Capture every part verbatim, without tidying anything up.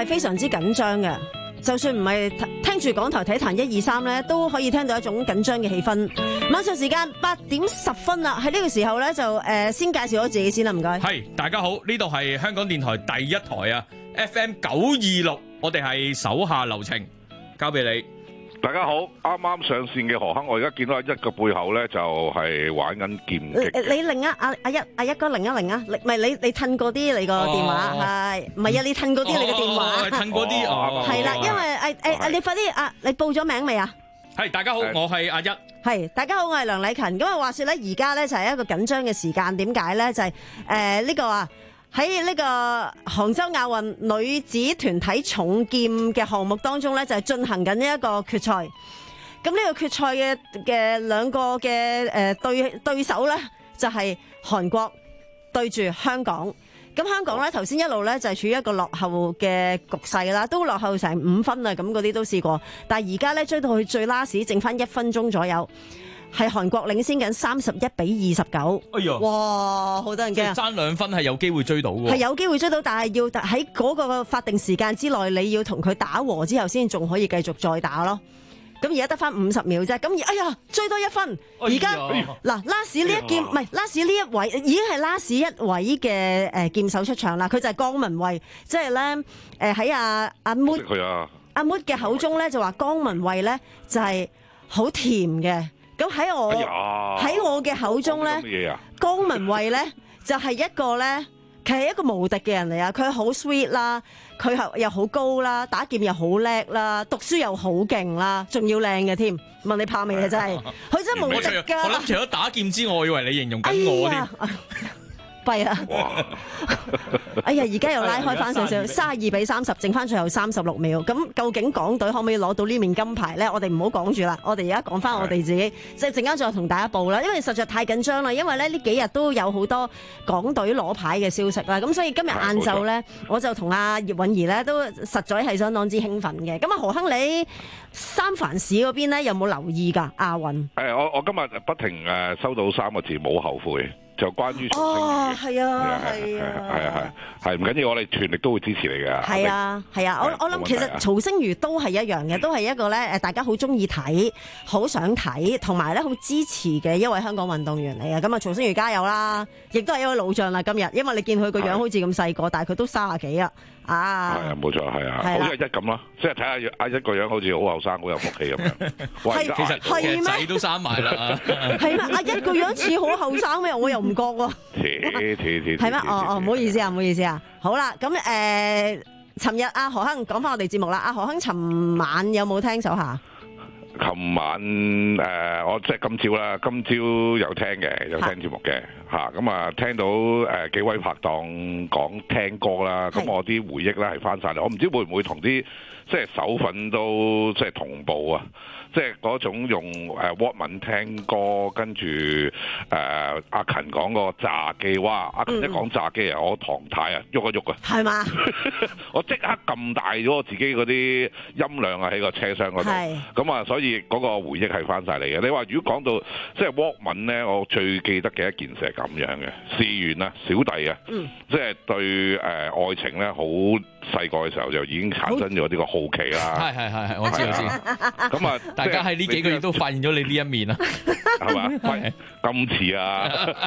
係非常之緊張嘅。就算唔係聽住港台體壇一二三咧，都可以聽到一種緊張嘅氣氛。晚上時間八點十分啦，喺呢個時候咧就誒、呃、先介紹咗自己先啦，唔該。 係，大家好，呢度係香港電台第一台啊 ，F M 九二六，我哋係手下留情，交俾你。 大家好，啱啱上線嘅何鏗，我而家見到阿一個背後咧就係、是、玩緊劍擊。 你擰啊，阿阿一阿一哥擰一擰啊，唔係你你褪過啲你個電話係，唔係啊你褪過啲你個電話， 褪過啲哦， 係啦，因為誒誒你快啲啊，你報咗名未啊？ 係，大家好，我係阿一。 係，大家好，我係梁禮勤。咁啊，話說咧，而家咧就係一個緊張嘅時間，點解咧？就係誒呢個啊。喺呢個杭州亞運女子團體重劍嘅項目當中咧，就係進行緊呢一個決賽。咁呢個決賽嘅嘅兩個嘅誒對對手咧，就係韓國對住香港。咁香港咧頭先一路咧就係處於一個落後嘅局勢啦，都落後成五分啊！咁嗰啲都試過，但係而家咧追到去最 last，剩翻一分鐘左右。係韓國領先緊三十一比二十九。哎呀！哇，好多人驚啊！ 爭兩分係有機會追到嘅。 係有機會追到，但係要喺嗰個法定時間之內，你要同佢打和之後，先仲可以繼續再打咯。咁而家得翻五十秒啫。咁而哎呀，追多一分。而家嗱，last 呢一劍唔係 last 呢一位，已經係 last 一位嘅誒劍手出場啦。佢就係江文蔚，即係咧誒喺阿阿 Mood 阿 Mood 嘅口中咧就話江文蔚咧就係好甜嘅。咁喺我喺、哎、我嘅口中咧，江文蔚咧就係、是、一個咧，佢係一個無敵嘅人嚟啊！佢好 sweet 啦，佢又好高啦，打劍又好叻啦，讀書又好勁啦，仲要靚嘅添。問你怕未啊？真係，佢真係無敵噶。 我諗除咗打劍之外，我以為你形容緊我添。 弊啊！哎呀，而家又拉開翻少少，三十二比三十，剩翻最後三十六秒。咁究竟港隊可唔可以攞到呢面金牌咧？我哋唔好講住啦，我哋而家講翻我哋自己，即係陣間再同大家報啦。因為實在太緊張啦，因為咧呢幾日都有好多港隊攞牌嘅消息啦。咁所以今日晏晝咧，我就同阿葉韻儀咧都實在係相當之興奮嘅。咁啊，何鏗你三藩市嗰邊咧有冇留意㗎亞運？ 誒，我我今日不停誒收到三個字，冇後悔。就關於曹星如哦，係啊，係啊， 係啊，係係唔緊要，我哋全力都會支持你嘅。 係啊，係啊，我我諗其實曹星如都係一樣嘅，都係一個咧誒，大家好中意睇，好想睇，同埋咧好支持嘅一位香港運動員嚟嘅。咁啊，曹星如加油啦！亦都係一位老將啦，今日，因為你見佢個樣好似咁細個，但係佢都卅幾啊。啊，係啊，冇錯，係啊，好似一咁咯，即係睇下阿一個樣好似好後生，好有福氣咁樣。 係， 其實係咩？仔都生埋啦。 係咩？阿一個樣似好後生咩？我又唔覺喎。係咩？哦哦，唔好意思啊，唔好意思啊。好啦，咁誒，尋日阿何鏗講翻我哋節目啦。阿何鏗尋晚有冇聽手下？ 琴晚誒、呃，我即係今朝啦，今朝有聽嘅，有聽節目嘅嚇，咁啊聽到誒、呃、幾位拍檔講聽歌啦，咁我啲回憶咧係翻晒嚟，我唔知會唔會同啲即係手粉都即係同步啊，即係嗰種用誒 Walkman 聽歌，跟住誒阿勤講個炸機，哇！阿勤一講炸機啊，我唐太啊喐一喐啊，係嘛？我即刻撳大咗我自己嗰啲音量啊喺個車廂嗰度，咁啊所以嗰個回憶係翻晒嚟嘅。你話如果講到即係 Walkman 咧，我最記得嘅一件事係咁樣嘅，試完啊小弟啊，嗯、即係對誒、呃、愛情咧好細個嘅時候就已經產生咗呢個好奇啦。係係係係，我知我知。咁啊，大家喺呢幾個月都發現咗你呢一面啊，係嘛？喂，咁似啊！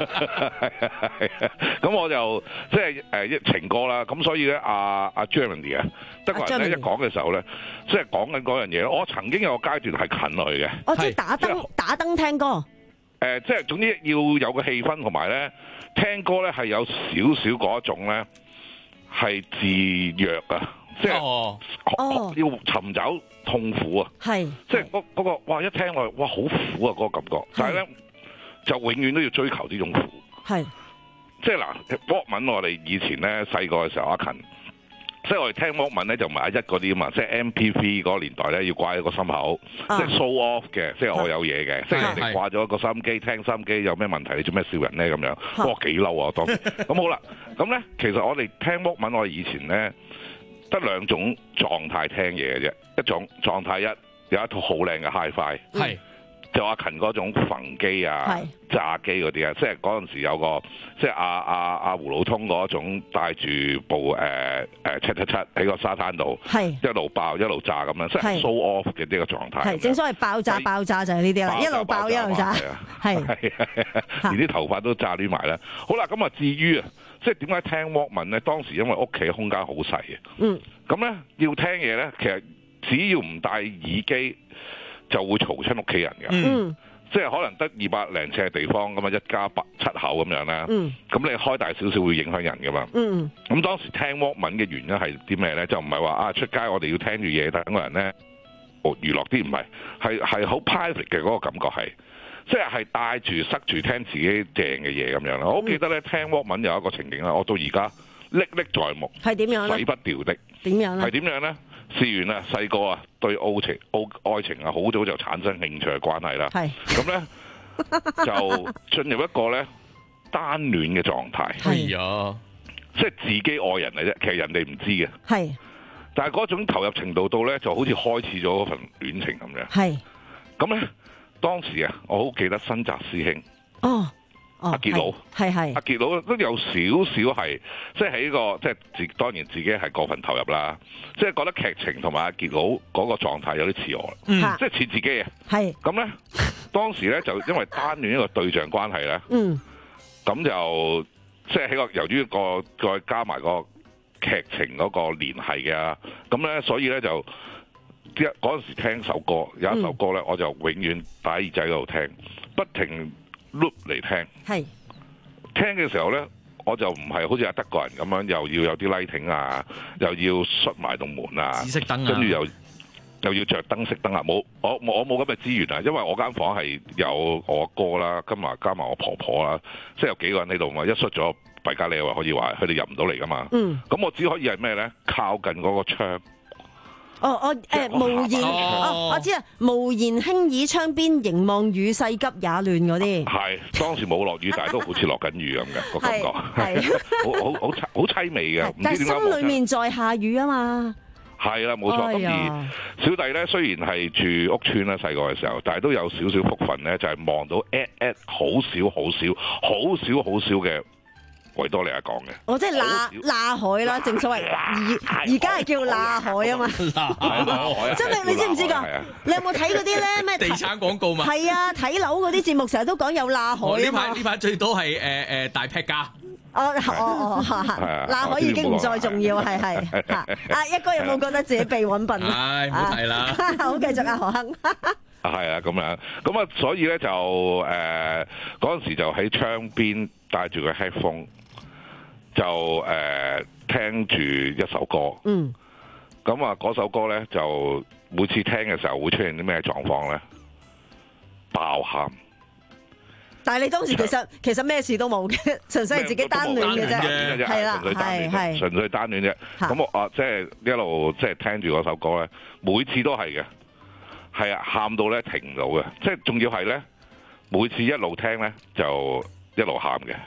咁我就即係誒一情歌啦。咁所以咧，阿阿 Jeremy 啊，德國人咧一講嘅時候咧，即係講緊嗰樣嘢。我曾經有個階段係近落去嘅。哦，即係打燈打燈聽歌。誒，即係總之要有個氣氛，同埋咧聽歌咧係有少少嗰一種咧係自虐啊，即係要尋找痛苦啊，係即係嗰嗰個哇一聽落哇好苦啊嗰個感覺，但係咧就永遠都要追求呢種苦，係即係嗱 Walkman 我哋以前咧細個嘅時候阿勤。即係我哋聽 Walkman 咧就唔係阿一嗰啲啊嘛，即係 M P three 嗰個年代咧要掛喺個心口，啊、即係 show off 嘅，即係我有嘢嘅，即係人哋掛咗個收音機聽收音機有咩問題？你做咩笑人咧咁樣？哇幾嬲啊當時！咁好啦，咁咧其實我哋聽 Walkman 我哋以前咧得兩種狀態聽嘢嘅啫，一種狀態一有一套好靚嘅 Hi-Fi，係就阿勤嗰種焚機啊、炸機嗰啲啊，即係嗰陣時有個即係阿阿阿胡老通嗰種帶住部誒誒七七七喺個沙灘度，一路爆一路炸咁樣，即係 show off 嘅呢個狀態。 係正所謂爆炸爆炸就係呢啲啦，一路爆一路炸，係係連啲頭髮都炸亂埋啦。好啦，咁啊至於啊，即係點解聽 Walkman 咧？當時因為屋企空間好細嘅，嗯，咁咧要聽嘢咧，其實只要唔戴耳機，就會嘈親屋企人嘅，嗯，即係可能得二百零尺嘅地方咁啊，一家八七口咁樣啦，嗯，咁你開大少少會影響人噶嘛，嗯，咁當時聽 Walkman 嘅原因係啲咩咧？就唔係話啊出街我哋要聽住嘢，等個人咧娛樂啲，唔係，係係好 private 嘅嗰個感覺係，即係係帶住塞住聽自己正嘅嘢咁樣啦。我好記得咧聽 Walkman 有一個情景啦，我到而家歷歷在目，係點樣咧？洗不掉的，點樣咧？係點樣咧？試完啊，細個啊，對愛情、愛愛情啊，好早就產生興趣嘅關係啦。係咁咧，就進入一個咧單戀嘅狀態。係啊，即係自己愛人嚟啫，其實人哋唔知嘅。係，但係嗰種投入程度到咧，就好似開始咗嗰份戀情咁樣。係，咁咧當時啊，我好記得新澤師兄。哦。阿傑佬係係，阿傑佬都有少少係，即係喺個即係自當然自己係過分投入啦，即係覺得劇情同埋阿傑佬嗰個狀態有啲似我，嗯，即係似自己啊。係咁咧，當時咧就因為單戀一個對象關係咧，嗯，咁就即係喺個由於個再加埋個劇情嗰個聯繫嘅，咁咧所以咧就一嗰陣時聽首歌，有一首歌咧，我就永遠擺耳仔嗰度聽，不停碌嚟聽，係聽嘅時候咧，我就唔係好似阿德國人咁樣，又要有啲 lighting 啊，又要閂埋棟門啊，紫色燈啊，跟住又又要着燈熄燈啊，冇我我冇咁嘅資源啊，因為我間房係有我哥啦，加埋加埋我婆婆啦，即係有幾個人喺度嘛，一閂咗弊家伙，可以話佢哋入唔到嚟噶嘛，嗯，咁我只可以係咩咧？靠近嗰個窗。哦，我誒無言，哦，我知啊，無言輕倚窗邊，凝望雨勢急也亂嗰啲。係當時冇落雨，但係都好似落緊雨咁嘅個感覺，係好好好淒好淒美嘅。但係心裏面在下雨啊嘛。係啦，冇錯。咁而小弟咧，雖然係住屋村啦，細個嘅時候，但係都有少少福分咧，就係望到 at at 好少好少好少好少嘅維多利亞港嘅，哦，即係罅罅海啦，正所謂而而家係叫罅海啊嘛，真係你知唔知㗎？你有冇睇嗰啲咧咩地產廣告嘛？係啊，睇樓嗰啲節目成日都講有罅海啊嘛。呢排呢排最多係誒誒大劈價。哦哦哦，罅海已經唔再重要，係係嚇。啊，一哥有冇覺得自己被揾笨？唉，唔好提啦。好，繼續啊，何亨。係啊，咁樣咁啊，所以咧就誒嗰陣時就喺窗邊帶住個 headphone。就誒、呃、聽住一首歌，嗯，咁啊嗰首歌咧就每次聽嘅時候會出現啲咩狀況咧？爆喊！但係你當時其實其實咩事都冇嘅，純粹係自己單戀嘅啫，係啦，係係純粹單戀啫。咁我啊即係一路即係聽住嗰首歌咧，每次都係嘅，係啊，喊到咧停唔到嘅，即係仲要係咧每次一路聽咧就一路喊嘅。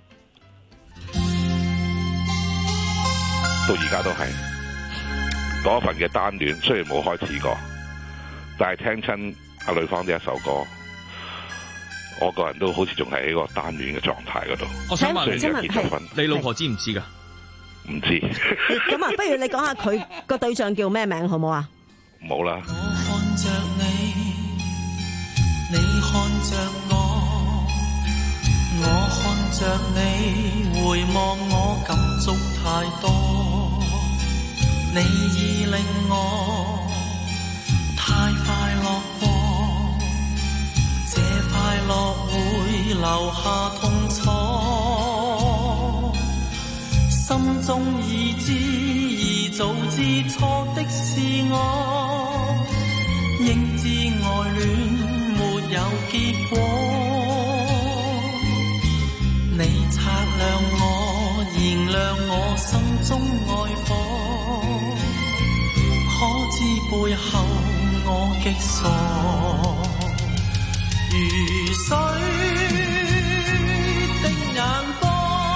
到而家都係嗰份嘅單戀，雖然冇開始過，但係聽親阿呂方呢一首歌，我個人都好似仲係喺個單戀嘅狀態嗰度。我想問，請問係你老婆知唔知㗎？唔知。咁啊，不如你講下佢個對象叫咩名好唔好啊？冇啦。我看着你，你看着我，我看着你，回望我感觸太多。你已令我太快樂過，這快樂會留下痛楚，心中已知已早知錯的是我，應知愛戀沒有結果，你擦亮我，燃亮我心中愛火，可知背後我極傻，如水的眼波，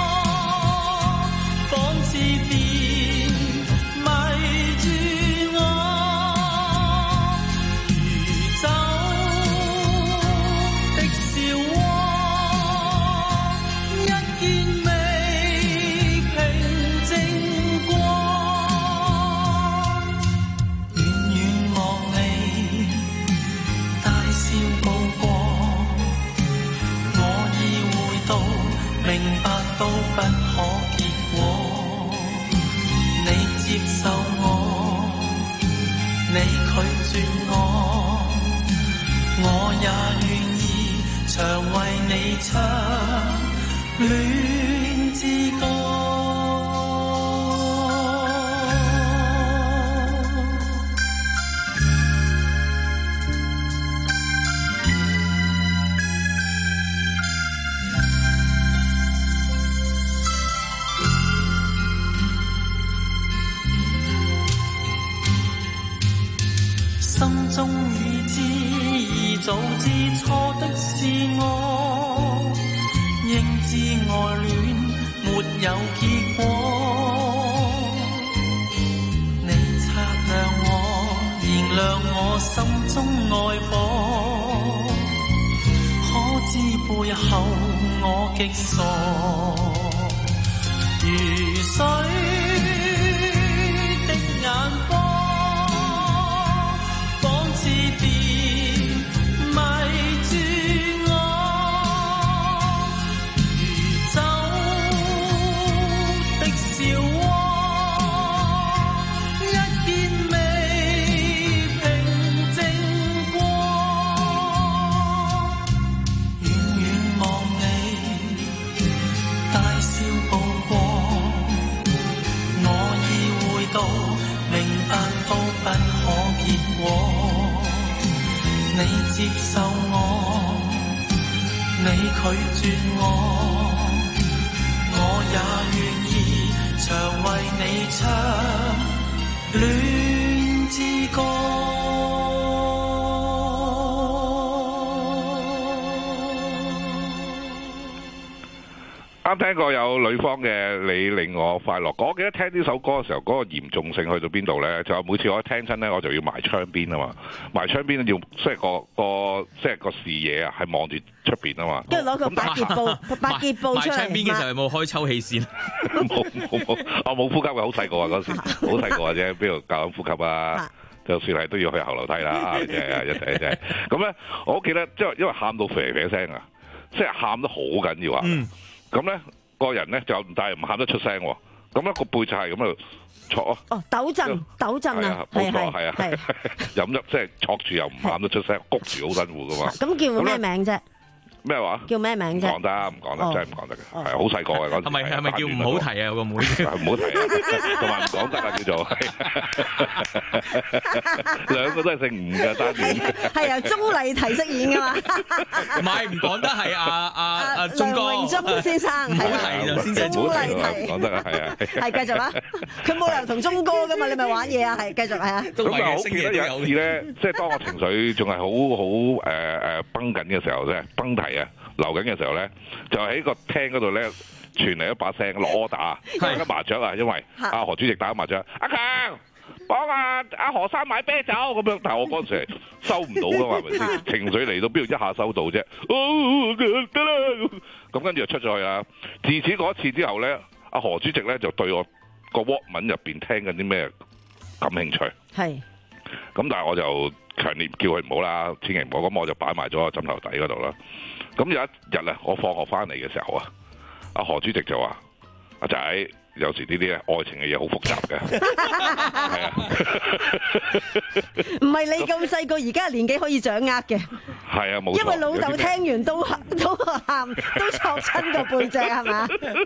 仿似電迷住我，如酒結果。你接受我，你拒絕我，我也願意常為你唱戀之歌。心中已知，已早知錯的是我，應知愛戀沒有結果。你擦亮我，燃亮我心中愛火，可知背後我極傻，如水的眼波。似電迷住我，如酒的笑窩，一見未平靜過。遠遠望你大笑曝光，我已會到明白到不可結果。你接受我，你拒絕我，我也願意常為你唱戀之歌。 啱聽過有女方嘅你令我快樂，我記得聽呢首歌嘅時候，嗰、那個嚴重性去到邊度呢？就每次我一聽親呢，我就要埋窗邊啊嘛，埋窗邊要即係個個即係個視野啊，係望住出邊啊嘛。 跟住攞個百潔布，百潔布出嚟。 埋窗邊嘅時候有冇開抽氣扇？ 冇冇冇，我冇呼吸嘅，好細個啊嗰時，好細個啫，邊度教緊呼吸啊？就算係都要去後樓梯啦，真係一齊一齊。咁咧，我記得即係因為喊到啡啡聲啊，即係喊得好緊要啊。咁咧個人咧就但係唔喊得出聲喎，咁咧個背就係咁喺度戳咯。哦， 抖震抖震啊， 冇錯係啊，飲咗即係戳住又唔喊得出聲，谷住好辛苦噶嘛。 咁叫咩名啫？ 咩話？ 叫咩名啫？ 唔講得，唔講得，真係唔講得嘅，係好細個嘅嗰陣。 係咪係咪叫唔好提啊？有個妹唔好提啊，同埋唔講得啊，叫做兩個都係姓吳嘅單元。 係由鐘麗緹飾演噶嘛？ 唔係唔講得係阿阿阿鐘哥。 梁榮忠先生唔好提就先至鐘麗緹講得啊，係啊。 係繼續啊！佢冇理由同鐘哥噶嘛？你咪玩嘢啊？係繼續係啊。 咁啊，我記得有一次咧，即係當我情緒仲係好好誒誒繃緊嘅時候啫，繃提啊流緊嘅時候咧，就喺個廳嗰度咧傳嚟一把聲落 order， 打緊麻雀啊，因為阿何主席打緊麻雀，阿強幫阿阿何生買啤酒咁樣，但係我嗰陣時收唔到噶嘛，係咪先？情緒嚟到邊度一下收到啫？哦，得啦，咁跟住就出咗去啦。自此嗰一次之後咧，阿何主席咧就對我個 Walkman 入邊聽緊啲咩感興趣。係。咁但係我就強烈叫佢唔好啦，千祈唔好。咁我就擺埋咗個枕頭底嗰度啦。咁有一日咧，我放學翻嚟嘅時候啊，阿何主席就話：阿仔，有時呢啲愛情嘅嘢好複雜嘅，係啊， 唔係你咁細個，而家年紀可以掌握嘅。係啊，冇錯。因為老豆聽完都都喊，都戳親個背脊，係嘛？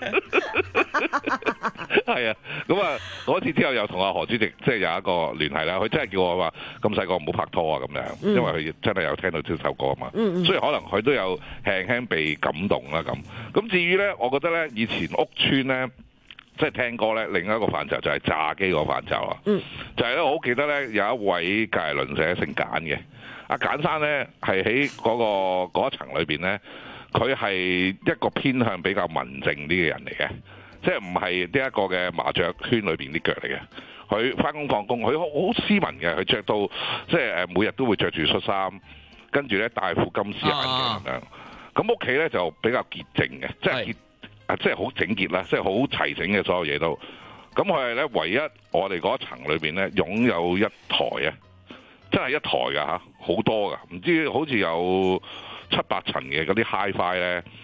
係啊，咁啊，嗰次之後又同阿何主席即係有一個聯繫啦。佢真係叫我話咁細個唔好拍拖啊咁樣，因為佢真係有聽到呢首歌啊嘛。嗯嗯。所以可能佢都有輕輕被感動啦咁。咁至於咧，我覺得咧，以前屋邨咧。即係聽歌咧，另一個範疇就係炸機個範疇啊！嗯、就係咧，我好記得咧，有一位隔離鄰舍姓簡嘅，阿簡生咧係喺嗰個嗰一層裏邊咧，佢係一個偏向比較文靜啲嘅人嚟嘅，即係唔係呢一個嘅麻雀圈裏邊啲腳嚟嘅。佢翻工放工，佢好好斯文嘅，佢着到即係誒每日都會着住恤衫，跟住咧戴副金絲眼鏡咁樣。咁屋企咧就比較潔淨嘅，即係潔。啊，即係好整潔啦，即係好齊整嘅所有嘢都。咁佢係咧唯一我哋嗰一層裏邊咧擁有一台啊，真係一台㗎嚇，好多㗎，唔知好似有七八層嘅嗰啲 HiFi 咧，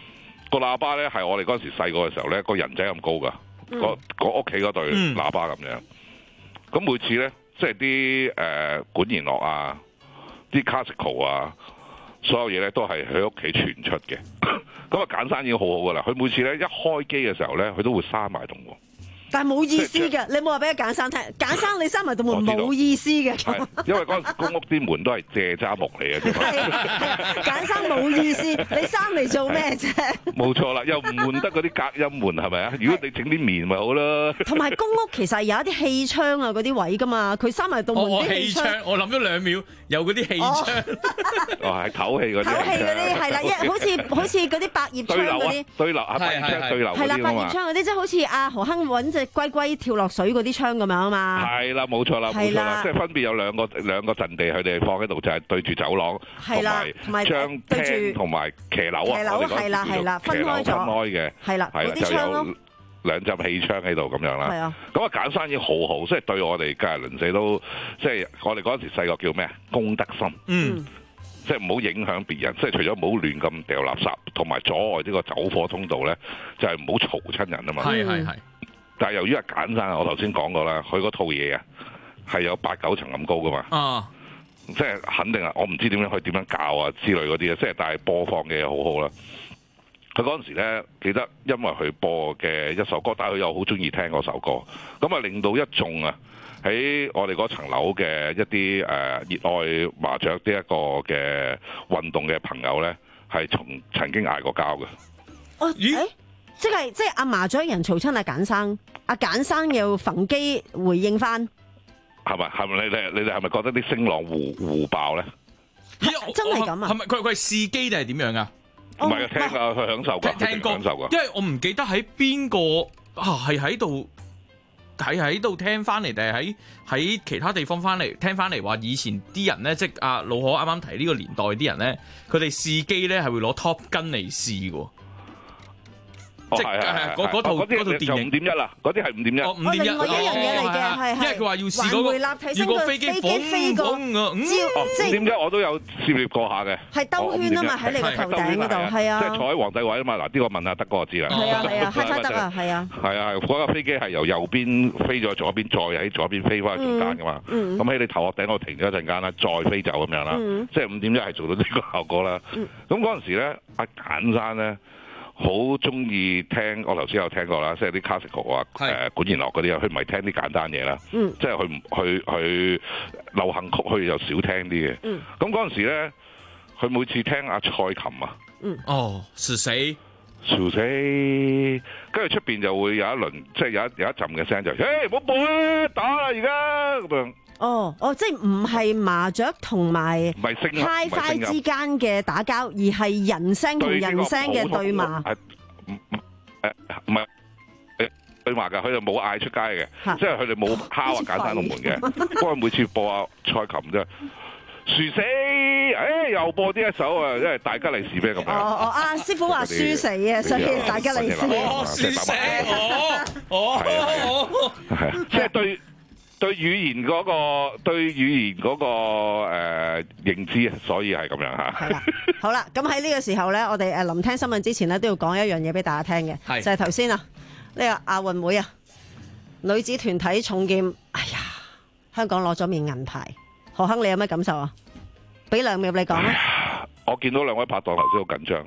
個喇叭咧係我哋嗰時細個嘅時候咧個人仔咁高噶， 嗯、 個個屋企嗰對喇叭咁樣。咁、嗯、每次咧，即係啲誒管弦樂啊，啲 classical 啊，所有嘢咧都係喺屋企傳出嘅。咁啊簡生已經好好噶啦，佢每次咧一開機嘅時候咧，佢都會閂埋棟喎。 但係冇意思嘅，你冇話俾阿簡生聽，簡生你閂埋道門冇意思嘅。 因為嗰陣時公屋啲門都係蔗渣木嚟嘅啫嘛。 簡生冇意思，你閂嚟做咩啫？ 冇錯啦，又唔換得嗰啲隔音門係咪啊？如果你整啲棉咪好啦。 同埋公屋其實有一啲氣窗啊嗰啲位噶嘛，佢閂埋道門啲氣窗。 我諗咗兩秒，有嗰啲氣窗。 哦，係透氣嗰啲。 透氣嗰啲係啦，因為好似好似嗰啲百葉窗嗰啲。 對流啊，百葉窗對流嗰啲啊嘛。 係啦，百葉窗嗰啲即係好似阿何亨揾隻龜龜跳落水嗰啲窗咁樣啊嘛。 係啦，冇錯啦，冇錯啦，即係分別有兩個兩個陣地，佢哋放喺度就係對住走廊，同埋同埋將廳同埋騎樓啊。騎樓係啦係啦，分開咗。分開嘅係啦，係啦，就有兩陣氣窗喺度咁樣啦。係啊，咁啊簡生已經好好，即係對我哋隔籬鄰舍都，即係我哋嗰陣時細個叫咩啊？公德心。嗯。即係唔好影響別人，即係除咗唔好亂咁掉垃圾，同埋阻礙呢個走火通道咧，就係唔好嘈親人啊嘛。係係係。但係由於阿簡生，我頭先講過啦，佢嗰套嘢啊係有八九層咁高噶嘛。啊。即係肯定啊！我唔知點樣去點樣教啊之類嗰啲啊，即係但係播放嘅好好啦。佢嗰陣時咧，記得因為佢播嘅一首歌，但係佢又好中意聽嗰首歌，咁啊令到一眾啊喺我哋嗰層樓嘅一啲誒熱愛麻雀呢一個嘅運動嘅朋友咧，係從曾經嗌過交嘅。 哦，咦？欸、即係即係阿麻雀人嘈親阿簡生，阿簡生又逢機回應翻。 係咪？係咪？你哋你哋係咪覺得啲聲浪互互爆咧？ 真係咁啊？ 係咪佢佢係試機定係點樣啊？ 唔係啊，聽啊，佢享受噶， 聽歌享受噶。 因為我唔記得喺邊個啊，係喺度係喺度聽翻嚟，定係喺喺其他地方翻嚟聽翻嚟話，以前啲人咧，即係阿老可啱啱提呢個年代啲人咧，佢哋試機咧係會攞 Top Gun 嚟試嘅。即係係嗰嗰套嗰套電影五點一啦，嗰啲係五點一。 哦，五點一， 另外一樣嘢嚟嘅，係因為佢話要試嗰個，如果飛機飛過， 五點一我都有涉獵過下嘅。 係兜圈啊嘛，喺你個頭頂嗰度，係啊。 即係坐喺皇帝位啊嘛，嗱呢個問下德哥就知啦。 係啊係啊，黑得啊，係啊。 係啊，嗰架飛機係由右邊飛咗左邊，再喺左邊飛翻去中間噶嘛。咁喺你頭殼頂度停咗一陣間啦，再飛走咁樣啦。即係五點一係做到呢個效果啦。咁嗰陣時咧，阿簡生咧。好中意聽，我頭先有聽過啦，即係啲 classical 啊，誒管弦樂嗰啲啊，佢唔係聽啲簡單嘢啦，嗯、即係佢唔佢佢流行曲，佢又少聽啲嘅。咁嗰陣時咧，佢每次聽阿蔡琴啊， 嗯、哦，是誰？ 是誰？跟住出邊就會有一輪，即係有一有一陣嘅聲就，誒唔好播啦，打啦而家咁樣。 哦，哦，即係唔係麻雀同埋 Hi-Fi 之間嘅打交，而係人聲同人聲嘅對罵。誒唔係對罵㗎，佢哋冇嗌出街嘅，即係佢哋冇敲啊簡生個門嘅。不過每次播阿蔡琴啫，輸死！誒又播呢一首啊，因為大吉利是咩咁樣？ 哦哦，阿師傅話輸死啊，所以大吉利是。 哦，輸死！哦哦哦， 係啊，即係對。對語言嗰、那個對語言嗰、那個誒、呃、認知，所以係咁樣嚇。係啦， 好啦，咁喺呢個時候咧，我哋誒臨聽新聞之前咧，都要講一樣嘢俾大家聽嘅，是就係頭先啊，呢、這個亞運會啊，女子團體重劍，哎呀，香港攞咗面銀牌，何亨你有咩感受啊？俾兩秒你講啊！ 我見到兩位拍檔頭先好緊張。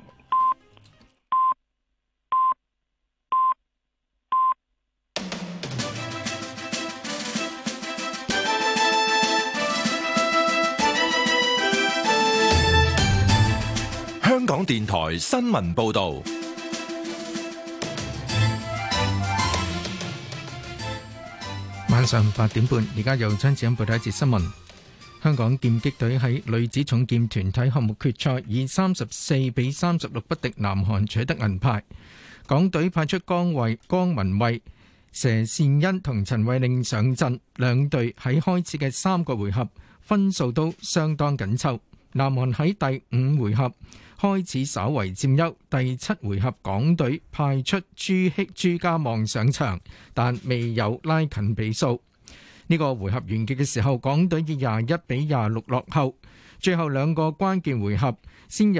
香港電台新聞報道， 晚上八點半，而家由張子欣報道一節新聞。香港劍擊隊喺女子重劍團體項目決賽以三十四比三十六不敵南韓，取得銀牌。港隊派出江慧、江文蔚、佘善恩同陳慧令上陣，兩隊喺開始嘅三個回合分數都相當緊湊。南韓喺第五回合開始稍為佔優，第七回合港隊派出朱希朱家望上場，但未有拉近比數。呢、這個回合完結嘅時候，港隊以廿一比廿六落後。最後兩個關鍵回合，先由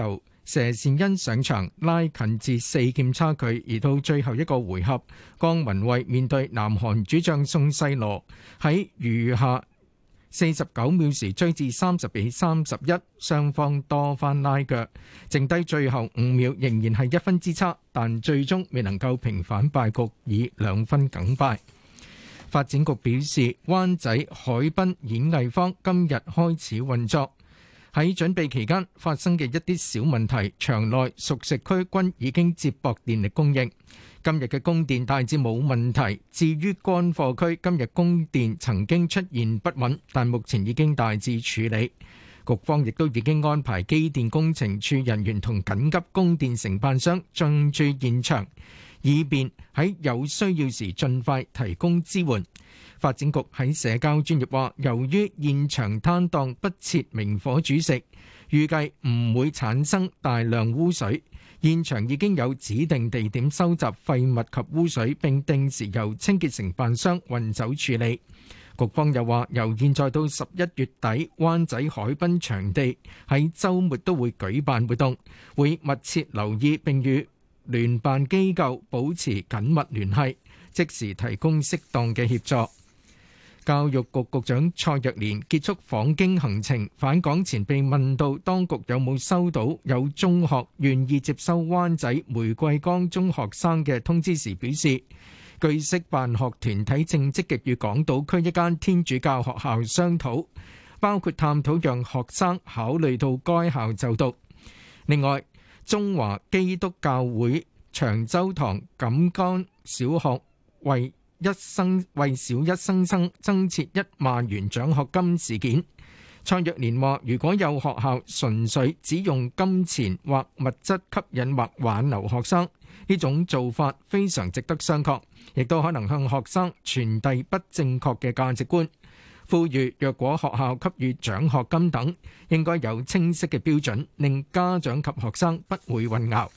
佘善恩上場拉近至四劍差距，而到最後一個回合，江旻憓面對南韓主將宋世羅，喺餘下四十九秒時追至三十比三十一，雙方多番拉鋸，剩低最後五秒仍然係一分之差，但最終未能夠平反敗局，以兩分梗敗。發展局表示，灣仔海濱演藝坊今日開始運作。喺準備期間發生嘅一啲小問題，場內熟食區均已經接駁電力供應。今日嘅供電大致冇問題。至於乾貨區，今日供電曾經出現不穩，但目前已經大致處理。局方亦都已經安排機電工程處人員同緊急供電承辦商進駐現場，以便喺有需要時盡快提供支援。發展局喺社交專頁話，由於現場攤檔不設明火煮食，預計唔會產生大量污水。現場已經有指定地點收集廢物及污水，並定時由清潔承辦商運走處理。局方又話，由現在到十一月底，灣仔海濱場地喺週末都會舉辦活動，會密切留意並與聯辦機構保持緊密聯繫，即時提供適當嘅協助。教育局局長蔡若蓮結束訪京行程，返港前被問到當局有冇收到有中學願意接收灣仔玫瑰崗中學生嘅通知時，表示據悉辦學團體正積極與港島區一間天主教學校商討，包括探討讓學生考慮到該校就讀。另外，中華基督教會長洲堂錦江小學為一生為小一新生增設一萬元獎學金事件，蔡若蓮話：如果有學校純粹只用金錢或物質吸引或挽留學生，呢種做法非常值得商榷，亦都可能向學生傳遞不正確嘅價值觀。呼籲若果學校給予獎學金等，應該有清晰嘅標準，令家長及學生不會混淆。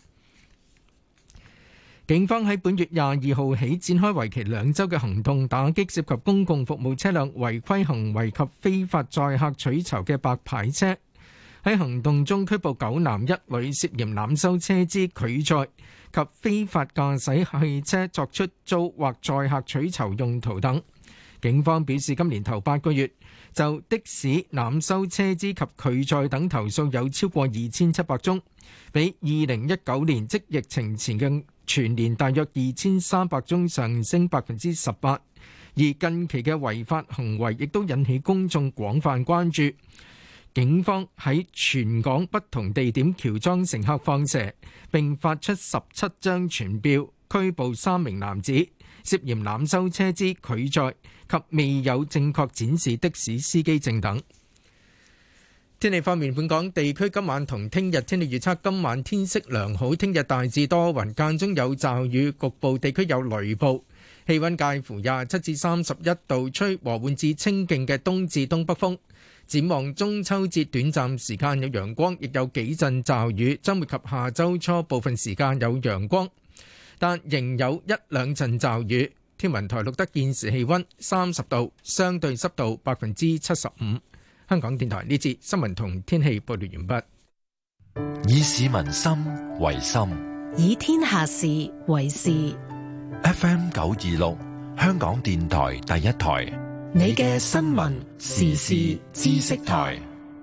警方喺本月廿二號起展開為期兩週嘅行動，打擊涉及公共服務車輛違規行為及非法載客取酬嘅白牌車。喺行動中拘捕九男一女，涉嫌濫收車資、拒載及非法駕駛汽車作出租或載客取酬用途等。警方表示，今年頭八個月就的士濫收車資及拒載等投訴有超過二千七百宗，比二零一九年即疫情前嘅全年大約二千三百宗上升百分之十八。而近期嘅違法行為亦都引起公眾廣泛關注。警方喺全港不同地點喬裝乘客放蛇，並發出十七張傳票，拘捕三名男子，涉嫌濫收車資、拒載及未有正確展示的士司機證等。天氣方面，本港地區今晚同聽日天氣預測：今晚天色良好，聽日大致多雲，間中有驟雨，局部地區有雷暴。氣溫介乎廿七至三十一度，吹和緩至清勁嘅東至東北風。展望中秋節短暫時間有陽光，亦有幾陣驟雨。週末及下週初部分時間有陽光，但仍有一兩陣驟雨。天文台錄得現時氣溫三十度，相對濕度百分之七十五。香港電台呢節新聞同天氣報道完畢。 以市民心為心， 以天下事為事。 F M 九二六，香港電台第一台， 你嘅新聞時事知識台。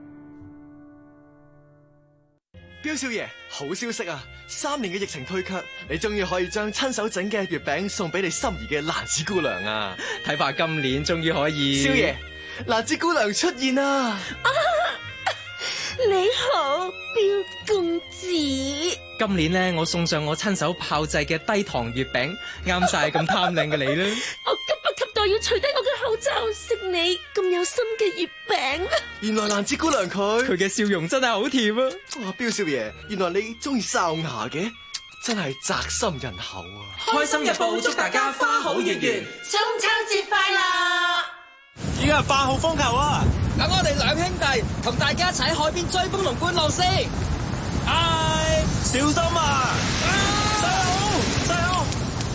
標少爺，好消息啊！三年嘅疫情退卻，你終於可以將親手整嘅月餅送俾你心儀嘅蘭子姑娘啊！ 睇怕今年終於可以。 少爺，蘭子姑娘出現啦！ 啊！你好，標公子。 今年呢，我送上我親手炮製嘅低糖月餅，啱晒咁貪靚嘅你啦！ 我急不及待要除低我嘅口罩，食你咁有心嘅月餅。 原來蘭子姑娘佢佢嘅笑容真係好甜啊！ 哇，標少爺，原來你中意哨牙嘅，真係宅心仁厚啊！ 開心日報祝大家花好月圓， 中秋節快樂！ 而家係八號風球啊！ 等我哋兩兄弟同大家一齊喺海邊追風同觀浪先。 唉，小心啊！細佬，細佬。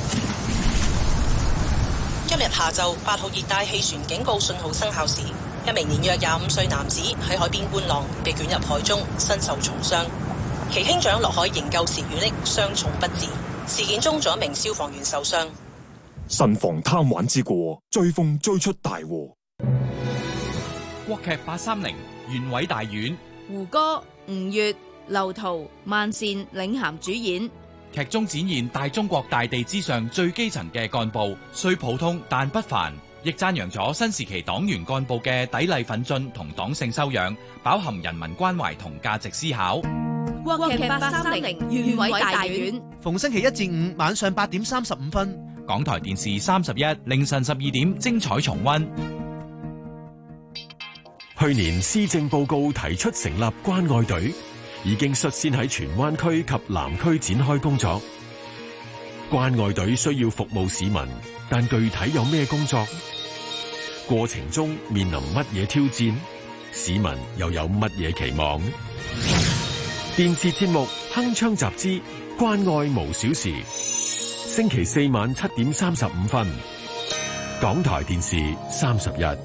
今日下晝八號熱帶氣旋警告信號生效時，一名年約廿五歲男子喺海邊觀浪，被捲入海中，身受重傷。 其兄長落海營救時遇溺，傷重不治。事件中仲有一名消防員受傷。 慎防貪玩之過，追風追出大禍。 國劇八三零，縣委大院， 胡歌、吳越、劉濤、萬茜領銜主演。 劇中展現大中國大地之上最基層嘅幹部，雖普通但不凡，亦讚揚咗新時期黨員幹部嘅砥礪奮進同黨性修養，飽含人民關懷同價值思考。 國劇八三零，縣委大院， 逢星期一至五晚上八點三十五分， 港台電視三十一，凌晨十二點精彩重溫。 去年施政報告提出成立關愛隊，已經率先喺荃灣區及南區展開工作。關愛隊需要服務市民，但具體有咩工作？過程中面臨乜嘢挑戰？市民又有乜嘢期望？電視節目《鏗鏘集之關愛無小事》，星期四晚七點三十五分，港台電視三十一。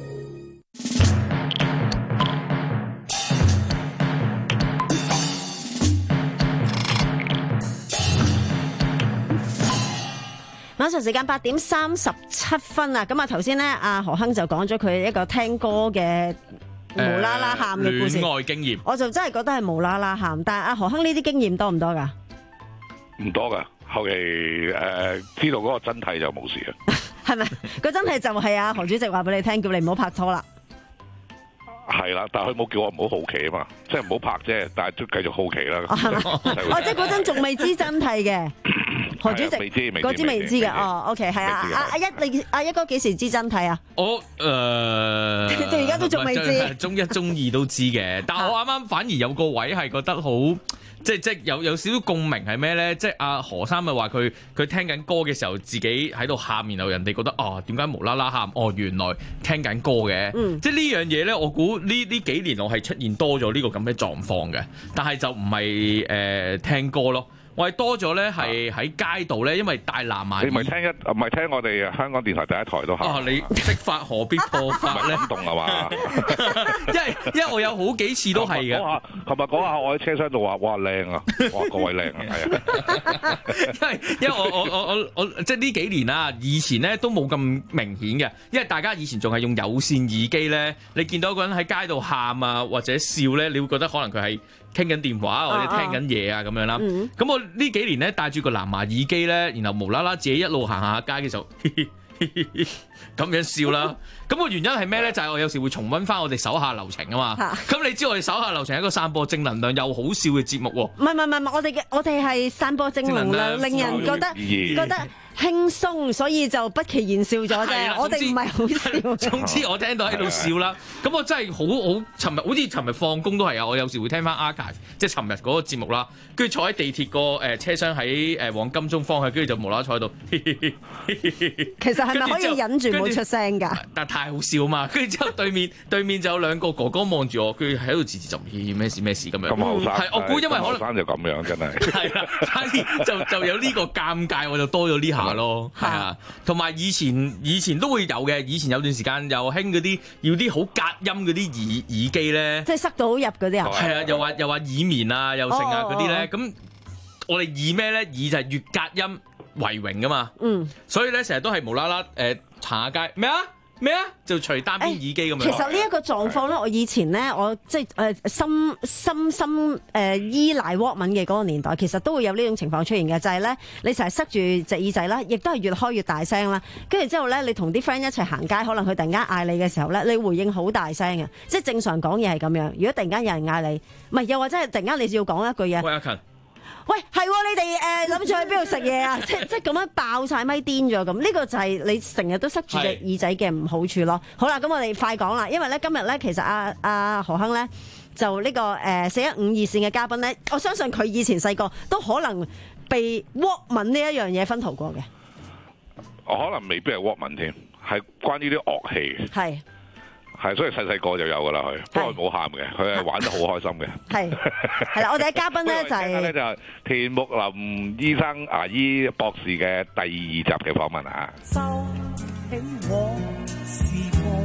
晚上時間八點三十七分啊！咁啊，頭先咧，阿何鏗就講咗佢一個聽歌嘅無啦啦喊嘅故事， 戀愛經驗， 我就真係覺得係無啦啦喊。但係阿何鏗呢啲經驗多唔多噶？ 唔多噶，後期誒、呃、知道嗰個真諦就冇事啦。 係咪？個真諦就係阿何主席話俾你聽，叫你唔好拍拖啦。 係啦，但係佢冇叫我唔好好奇啊嘛，即係唔好拍啫，但係都繼續好奇啦。 哦，即係嗰陣仲未知真諦嘅。何主席未知， 嗰支未知嘅哦 ，OK 係啊，阿阿一你阿一哥幾時知真諦啊？ 我誒， 到而家都仲未知， 中一中二都知嘅，但係我啱啱反而有個位係覺得好，即係即係有有少少共鳴係咩咧？即係阿何生咪話佢佢聽緊歌嘅時候自己喺度喊，然後人哋覺得哦點解無啦啦喊？哦原來聽緊歌嘅， 嗯、 即係呢樣嘢咧，我估呢呢幾年我係出現多咗呢個咁嘅狀況嘅，但係就唔係誒聽歌咯。我係多咗咧，係喺街度咧，因為大藍牙。 你唔係聽一唔係聽我哋香港電台第一台都係。 哦，你識法何必破法咧？ 感動係嘛？ 因為因為我有好幾次都係嘅。 講下，琴日講下我喺車廂度話，哇靚啊！哇各位靚啊，係啊。 因為因為我我我我我即係呢幾年啊，以前咧都冇咁明顯嘅，因為大家以前仲係用有線耳機咧，你見到一個人喺街度喊啊或者笑咧，你會覺得可能佢係傾緊電話或者聽緊嘢啊咁樣啦。咁我呢幾年咧戴住個藍牙耳機咧，然後無啦啦自己一路行下街嘅時候，咁樣笑啦。咁個原因係咩咧？就係、是、我有時會重溫翻我哋手下留情啊嘛。咁你知我哋手下留情係一個散播正能量又好笑嘅節目喎。 唔係唔係唔係，我哋嘅我哋係散播正能量，令人覺得覺得輕鬆，所以就不期然笑咗啫。我哋唔係好笑。 總之我聽到喺度笑啦。咁我真係好好，尋日好似尋日放工都係啊。我有時會聽翻 archive， 即係尋日嗰個節目啦。跟住坐喺地鐵個誒車廂喺誒往金鐘方向，跟住就無啦啦坐喺度。 其實係咪可以忍住唔好出聲㗎？ 但太好笑嘛！跟住之後對面對面就有兩個哥哥望住我，佢喺度自自就咩事咩事咁樣。 咁後生， 係我估因為可能後生就咁樣，真係。係啦，反而就就有呢個尷尬，我就多咗呢下咯。係啊，同埋以前以前都會有嘅，以前有段時間又興嗰啲要啲好隔音嗰啲耳耳機咧， 即係塞到好入嗰啲啊。 係啊，又話又話耳棉啊，又剩啊嗰啲咧，咁我哋耳咩咧？耳就係越隔音為榮噶嘛。嗯。所以咧，成日都係無啦啦誒行下街咩啊？咩啊？就除單邊耳機咁樣。 其實呢一個狀況咧，我以前咧，我即係誒深深深誒、呃、依賴 Walkman 嘅嗰個年代，其實都會有呢種情況出現嘅，就係、是、咧，你成日塞住隻耳仔啦，亦都係越開越大聲啦。跟住之後咧，你同啲 friend 一齊行街，可能佢突然間嗌你嘅時候咧，你回應好大聲嘅，即係正常講嘢係咁樣。如果突然間有人嗌你，唔係又或者係突然間你要講一句嘢。 喂阿勤。 喂，係、啊、你哋誒諗住去邊度食嘢啊？即即咁樣爆晒咪癲咗咁，呢、這個就係你成日都塞住隻耳仔嘅唔好處咯。好啦，咁我哋快講啦，因為咧今日咧其實阿阿、啊、何鏗咧就呢、這個誒四一五二線嘅嘉賓咧，我相信佢以前細個都可能被 Walkman 呢一樣嘢熏陶過嘅。 我可能未必係 Walkman 添，係關於啲樂器嘅。係。係，所以細細個就有噶啦佢，不過冇喊嘅，佢係玩得好開心嘅。係係啦，我哋嘅嘉賓咧就係咧就係田木林醫生牙醫博士嘅第二集嘅訪問啊。收起我時光，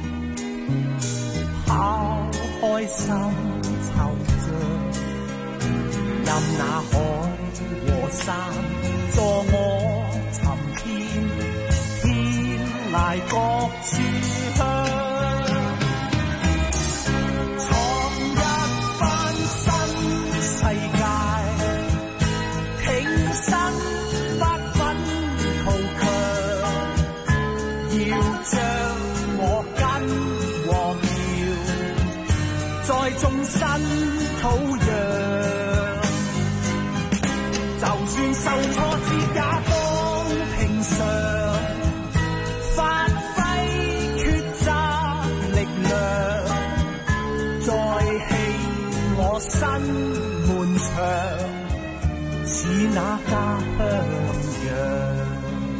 好開心，湊着任那海和山助我尋遍，天涯各處鄉，創一番新世界，挺身不分圖強，要將我根和苗再種新土壤。就算受挫折也當平常，發揮抉擇力量，再起我新門牆，似那家鄉樣。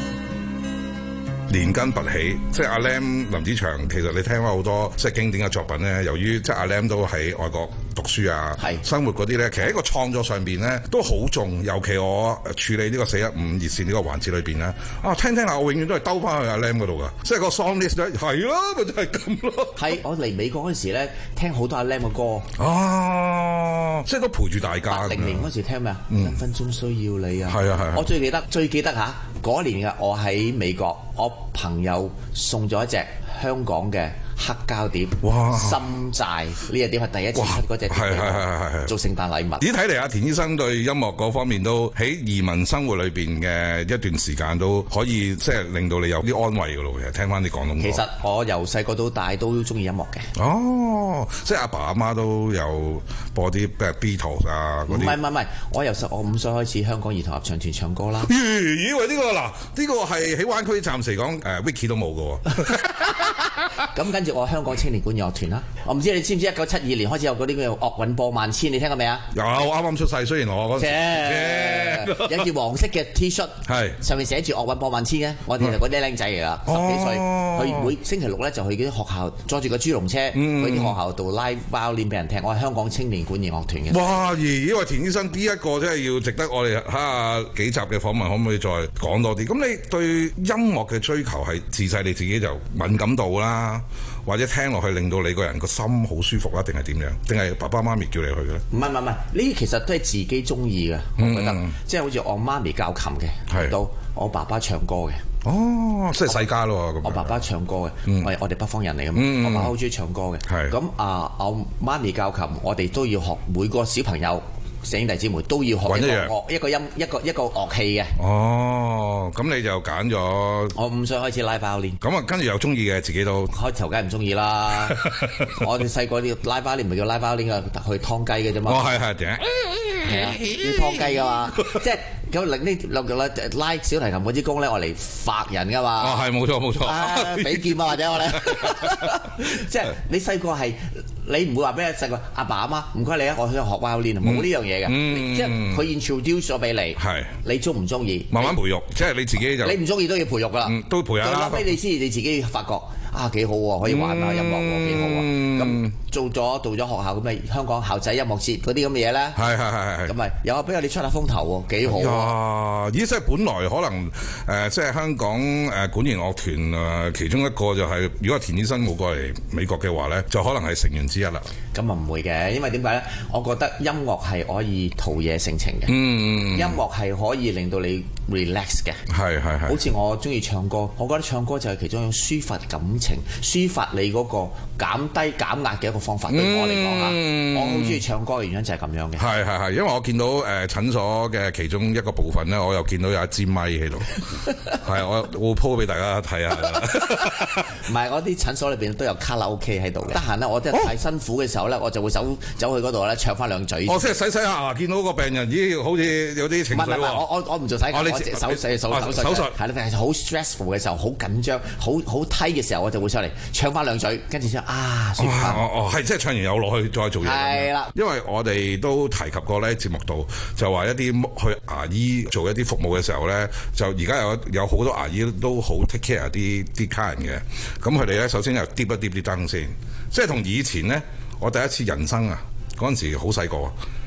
連根拔起，即係阿 Lam 林子祥，其實你聽翻好多即係經典嘅作品咧，由於即係阿 Lam 都喺外國讀書啊，生活嗰啲咧，其實喺個創作上邊咧都好重。尤其我處理呢個四一五熱線呢個環節裏邊咧，啊聽聽下，我永遠都係兜翻去阿 Lam 嗰度噶，即係個 song list 咧係咯，咪就係咁咯。 係我嚟美國嗰陣時咧，聽好多阿 Lam 嘅歌。 啊，即係都陪住大家。 八零年嗰時聽咩啊？一分鐘需要你啊！ 係啊係啊！ 我最記得最記得嚇嗰年嘅，我喺美國，我朋友送咗一隻香港嘅黑膠碟，哇！心債呢隻碟係第一次出嗰隻碟， 係係係係係做聖誕禮物。 咦，睇嚟阿田醫生對音樂嗰方面都喺移民生活裏邊嘅一段時間都可以即係令到你有啲安慰㗎咯。其實聽翻啲廣東歌。 其實我由細個到大都中意音樂嘅。 哦，即係阿爸阿媽都有播啲誒 Beatles 啊嗰啲。唔係唔係唔係，我由十我五歲開始香港兒童合唱團唱歌啦。 咦？以為呢個嗱呢個係喺灣區暫時講誒 Vicky 都冇㗎喎。 咁跟住我香港青年管樂團啦，我唔知你知唔知一九七二年開始有嗰啲叫樂韻播萬千，你聽過未啊？ 有，啱啱出世，雖然我嗰時有件黃色嘅 T-shirt， 係上面寫住樂韻播萬千嘅，我哋就嗰啲僆仔嚟噶，十幾歲，佢每星期六咧就去嗰啲學校坐住個豬籠車，去啲學校度拉 violin 俾人聽。我係香港青年管弦樂團嘅。 哇！咦，因為田醫生呢一個真係要值得我哋睇下幾集嘅訪問，可唔可以再講多啲？咁你對音樂嘅追求係自細你自己就敏感度啦，或者聽落去令到你個人個心好舒服啦，定係點樣？定係爸爸媽咪叫你去嘅咧？ 唔係唔係唔係，呢啲其實都係自己中意嘅，我覺得，嗯、即係好似我媽咪教琴嘅，到我爸爸唱歌嘅。 哦，即係世家咯咁。 我爸爸唱歌嘅， 嗯、 我我哋北方人嚟嘅， 嗯、 我爸爸好中意唱歌嘅。係咁啊，我媽咪教琴，我哋都要學，每個小朋友。兄弟姊妹都要學一個樂一個音一個一個樂器嘅。 哦，咁你就揀咗。 我五歲開始拉 violin。 咁啊，跟住又中意嘅，自己都。 開頭梗係唔中意啦。我哋細個啲拉 violin 唔係叫拉 violin 㗎，去劏雞嘅啫嘛。 哦，係係點？ 係啊，要劏雞㗎嘛。即係咁令呢兩個拉小提琴嗰支弓咧，我嚟發人㗎嘛。 哦，係冇錯冇錯。 比劍啊，或者我咧，即係你細個係。你唔會話俾你細個阿爸阿媽唔該你啊，我想學 violin 冇呢樣嘢嘅， 嗯、 即係佢 introduce 咗俾你， 係你中唔中意？ 慢慢培育，即係你自己就你唔中意都要培育噶啦、 嗯，都培養啦。 後尾你先你自己發覺啊幾好喎，可以玩下音樂喎幾好啊！咁、嗯、做咗到咗學校咁咪香港校際音樂節嗰啲咁嘅嘢咧， 係係係係， 咁咪有俾你出下風頭喎，幾好啊！ 咦，即係本來可能誒、呃，即係香港誒、呃、管弦樂團誒、呃、其中一個就係、是，如果田醫生冇過嚟美國嘅話咧，就可能係成員之一啦。 咁啊唔會嘅，因為點解咧？我覺得音樂係可以陶冶性情嘅， 嗯， 音樂係可以令到你 relax 嘅， 係係係。 好似我中意唱歌，我覺得唱歌就係其中一種抒發感情、抒發你嗰個減低減壓嘅一個方法。對我嚟講啊，嗯、我好中意唱歌嘅原因就係咁樣嘅。 係係係，因為我見到誒、呃、診所嘅其中一個部分咧，我又見到有一支咪喺度，係我會 po 俾大家睇下。 唔係，我啲診所裏邊都有卡拉 OK 喺度嘅。得閒咧，我真係太辛苦嘅時候咧，哦、我就會走走去嗰度咧唱翻兩嘴。 哦，即係洗洗下，見到個病人咦，好似有啲情緒喎。 唔係唔係，我我我唔做洗牙， 哦、 我隻手手手手手術係啦，但係好 stressful 嘅時候，好緊張，好好梯嘅時候，我就會上嚟唱翻兩嘴，跟住之後啊，舒服翻。 哦哦，係即係唱完又落去再做嘢。 係啦， 因為我哋都提及過咧，節目度就話一啲去牙醫做一啲服務嘅時候咧，就而家有有好多牙醫都好 take care 啲啲客人嘅。咁佢哋咧首先又掂一掂啲燈先，即係同以前咧，我第一次人生啊嗰陣時好細個，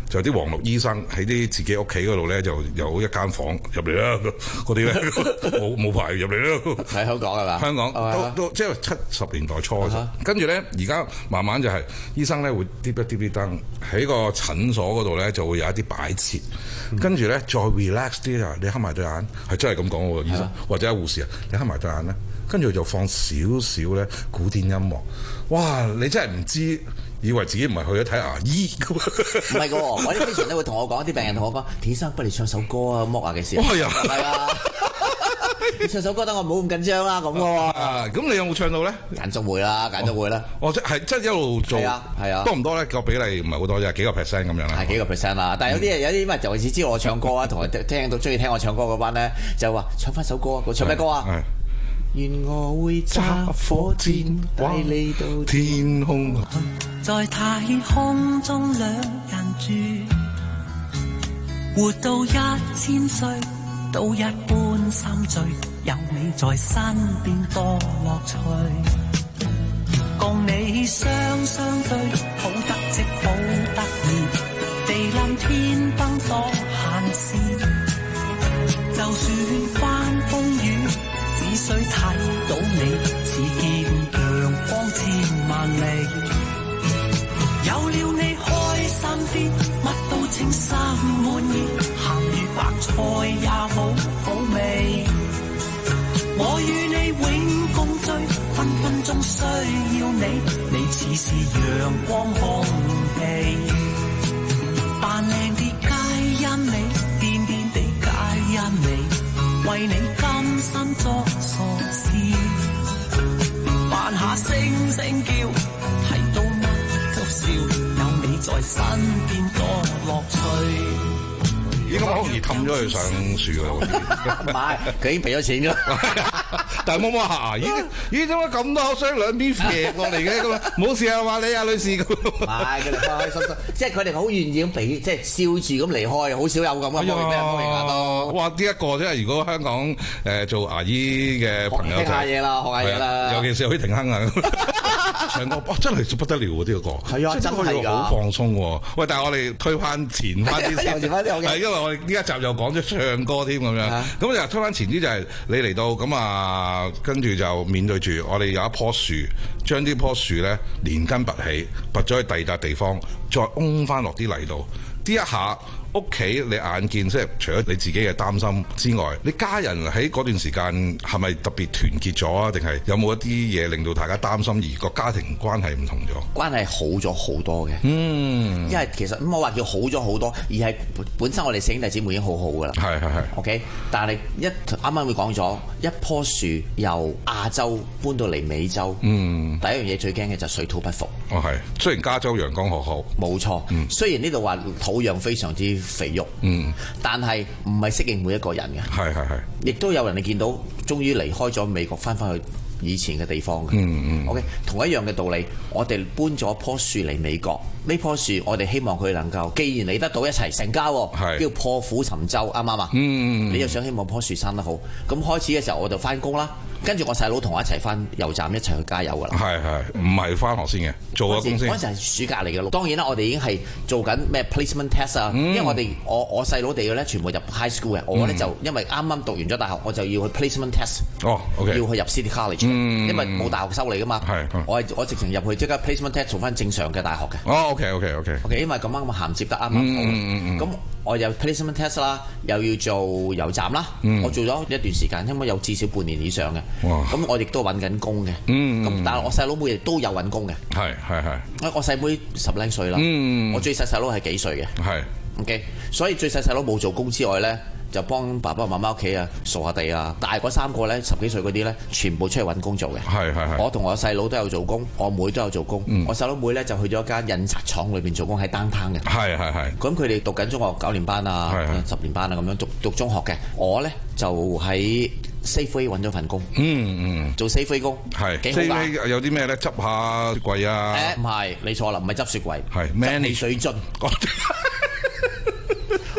就啲黃綠醫生喺啲自己屋企嗰度咧，就有一間房入嚟啦，嗰啲咧冇冇牌入嚟啦。 喺香港係嘛？ 香港吧都都即係七十年代初啫。跟住咧，而家慢慢就係醫生咧會啲一啲啲燈喺個診所嗰度咧，就會有一啲擺設。跟住咧再 relax 啲啊！你黑埋對眼，係真係咁講喎，醫生或者護士啊，你黑埋對眼咧，跟住就放少少咧古典音樂。哇！你真係唔知。以為自己唔係去咗睇牙醫㗎嘛？ 唔係㗎喎，我啲 patient 咧會同我講，啲病人同我講，田醫生不如唱首歌啊，剝牙嘅時候。 係啊， 係啊，你唱首歌等我唔好咁緊張啦，咁嘅喎。 啊，咁你有冇唱到咧？ 間中會啦，間中會啦。 哦，即係即係一路做。係啊，係啊。多唔多咧？個比例唔係好多啫，幾個 percent 咁樣啦。 係幾個 percent 啦，但係有啲有啲因為就係知道我唱歌啊，同埋聽到中意聽我唱歌嗰班咧，就話唱翻首歌啊！佢唱咩歌啊？願我會揸火箭帶你到天空， 在太空中兩人住，活到一千歲都一般心醉，有你在身邊多樂趣，共你雙雙對，好得戚好得意，地冧天崩多閒事，就算翻風雨。只需睇到你，似見陽光千萬里。有了你開心啲，乜都稱心滿意，鹹魚白菜也好好味。我與你永共聚，分分鐘需要你，你似是陽光空氣。扮靚啲皆因你，癲癲地皆因你，為你甘心作傻事，扮下聲聲叫，睇到乜都笑，有你在身邊多樂趣。 依家好容易氹咗佢上樹㗎啦， 唔係，佢已經俾咗錢㗎。 但係摸摸下，咦咦點解咁多口水兩邊撇落嚟嘅咁啊？冇事啊嘛，你啊女士咁。 唔係，佢哋開開心心，即係佢哋好願意咁俾，即係笑住咁離開，好少有咁嘅方面咩方面啊都。 哇！呢一個即係如果香港誒做牙醫嘅朋友， 學下嘢啦，學下嘢啦。 尤其是許廷鏗啊，唱歌真係不得了喎！呢個歌係啊，真係㗎， 好放鬆喎。喂，但係我哋推翻前翻啲先，係因為我哋呢一集又講咗唱歌添咁樣，咁就推翻前啲就係你嚟到咁啊，跟住就面對住我哋有一棵樹，將呢棵樹咧連根拔起，拔咗去第二笪地方，再掹翻落啲泥度，呢一下。屋企你眼見即係除咗你自己嘅擔心之外，你家人喺嗰段時間係咪特別團結咗啊？定係有冇一啲嘢令到大家擔心而個家庭關係唔同咗？ 關係好咗好多嘅， 嗯， 因為其實唔好話叫好咗好多，而係本身我哋四兄弟姊妹已經好好噶啦。 係係係。 OK，但係一啱啱會講咗一棵樹由亞洲搬到嚟美洲， 嗯， 第一樣嘢最驚嘅就係水土不服。 哦係，雖然加州陽光好好， 冇錯，嗯，雖然呢度話土壤非常之肥沃， 嗯， 但係唔係適應每一個人嘅， 係係係， 亦都有人你見到終於離開咗美國，翻返去以前嘅地方嘅， 嗯嗯 ，OK， 同一樣嘅道理，我哋搬咗棵樹嚟美國，呢棵樹我哋希望佢能夠，既然嚟得到一齊成家，叫破釜沉舟，啱唔啱啊？ 嗯， 你又想希望棵樹生得好，咁開始嘅時候我就翻工啦。跟住我細佬同我一齊翻油站一齊去加油㗎啦。 係係，唔係翻學先嘅，做咗工先。 嗰陣係暑假嚟嘅咯。當然啦，我哋已經係做緊咩 placement test 啊、嗯。因為我哋我我細佬哋嘅咧全部入 high school 嘅，我咧就因為啱啱讀完咗大學，我就要去 placement test。 哦 ，OK。要去入 City College，、嗯、因為冇大學收你㗎嘛。係、嗯。我係我直情入去即刻 placement test 做翻正常嘅大學嘅。 哦 ，OK OK OK。OK，因為咁啱咁銜接得啱啱好。咁、嗯嗯、我有 placement test 啦，又要做油站啦。嗯、我做咗一段時間，應該有至少半年以上嘅。咁我亦都揾緊工嘅，咁、嗯、但係我細佬妹亦都有揾工嘅， 係係係。 我細妹十零歲啦，嗯、我最細細佬係幾歲嘅， 係 ，OK，所以最細細佬冇做工之外咧，就幫爸爸媽媽屋企啊掃下地啊。大嗰三個咧十幾歲嗰啲咧，全部出去揾工做嘅， 係係係。 我同我細佬都有做工，我妹都有做工，嗯、我細佬妹咧就去咗間印刷廠裏邊做工喺 downtown嘅， 係係係。 咁佢哋讀緊中學九年班啊，十年班啊咁樣讀讀中學嘅，我咧就喺Safeway 揾咗份工， 嗯嗯，做 Safeway 工係幾好㗎。有啲咩咧？執下雪櫃啊？ 誒唔係，你錯啦，唔係執雪櫃， 係咩？ 執汽水樽。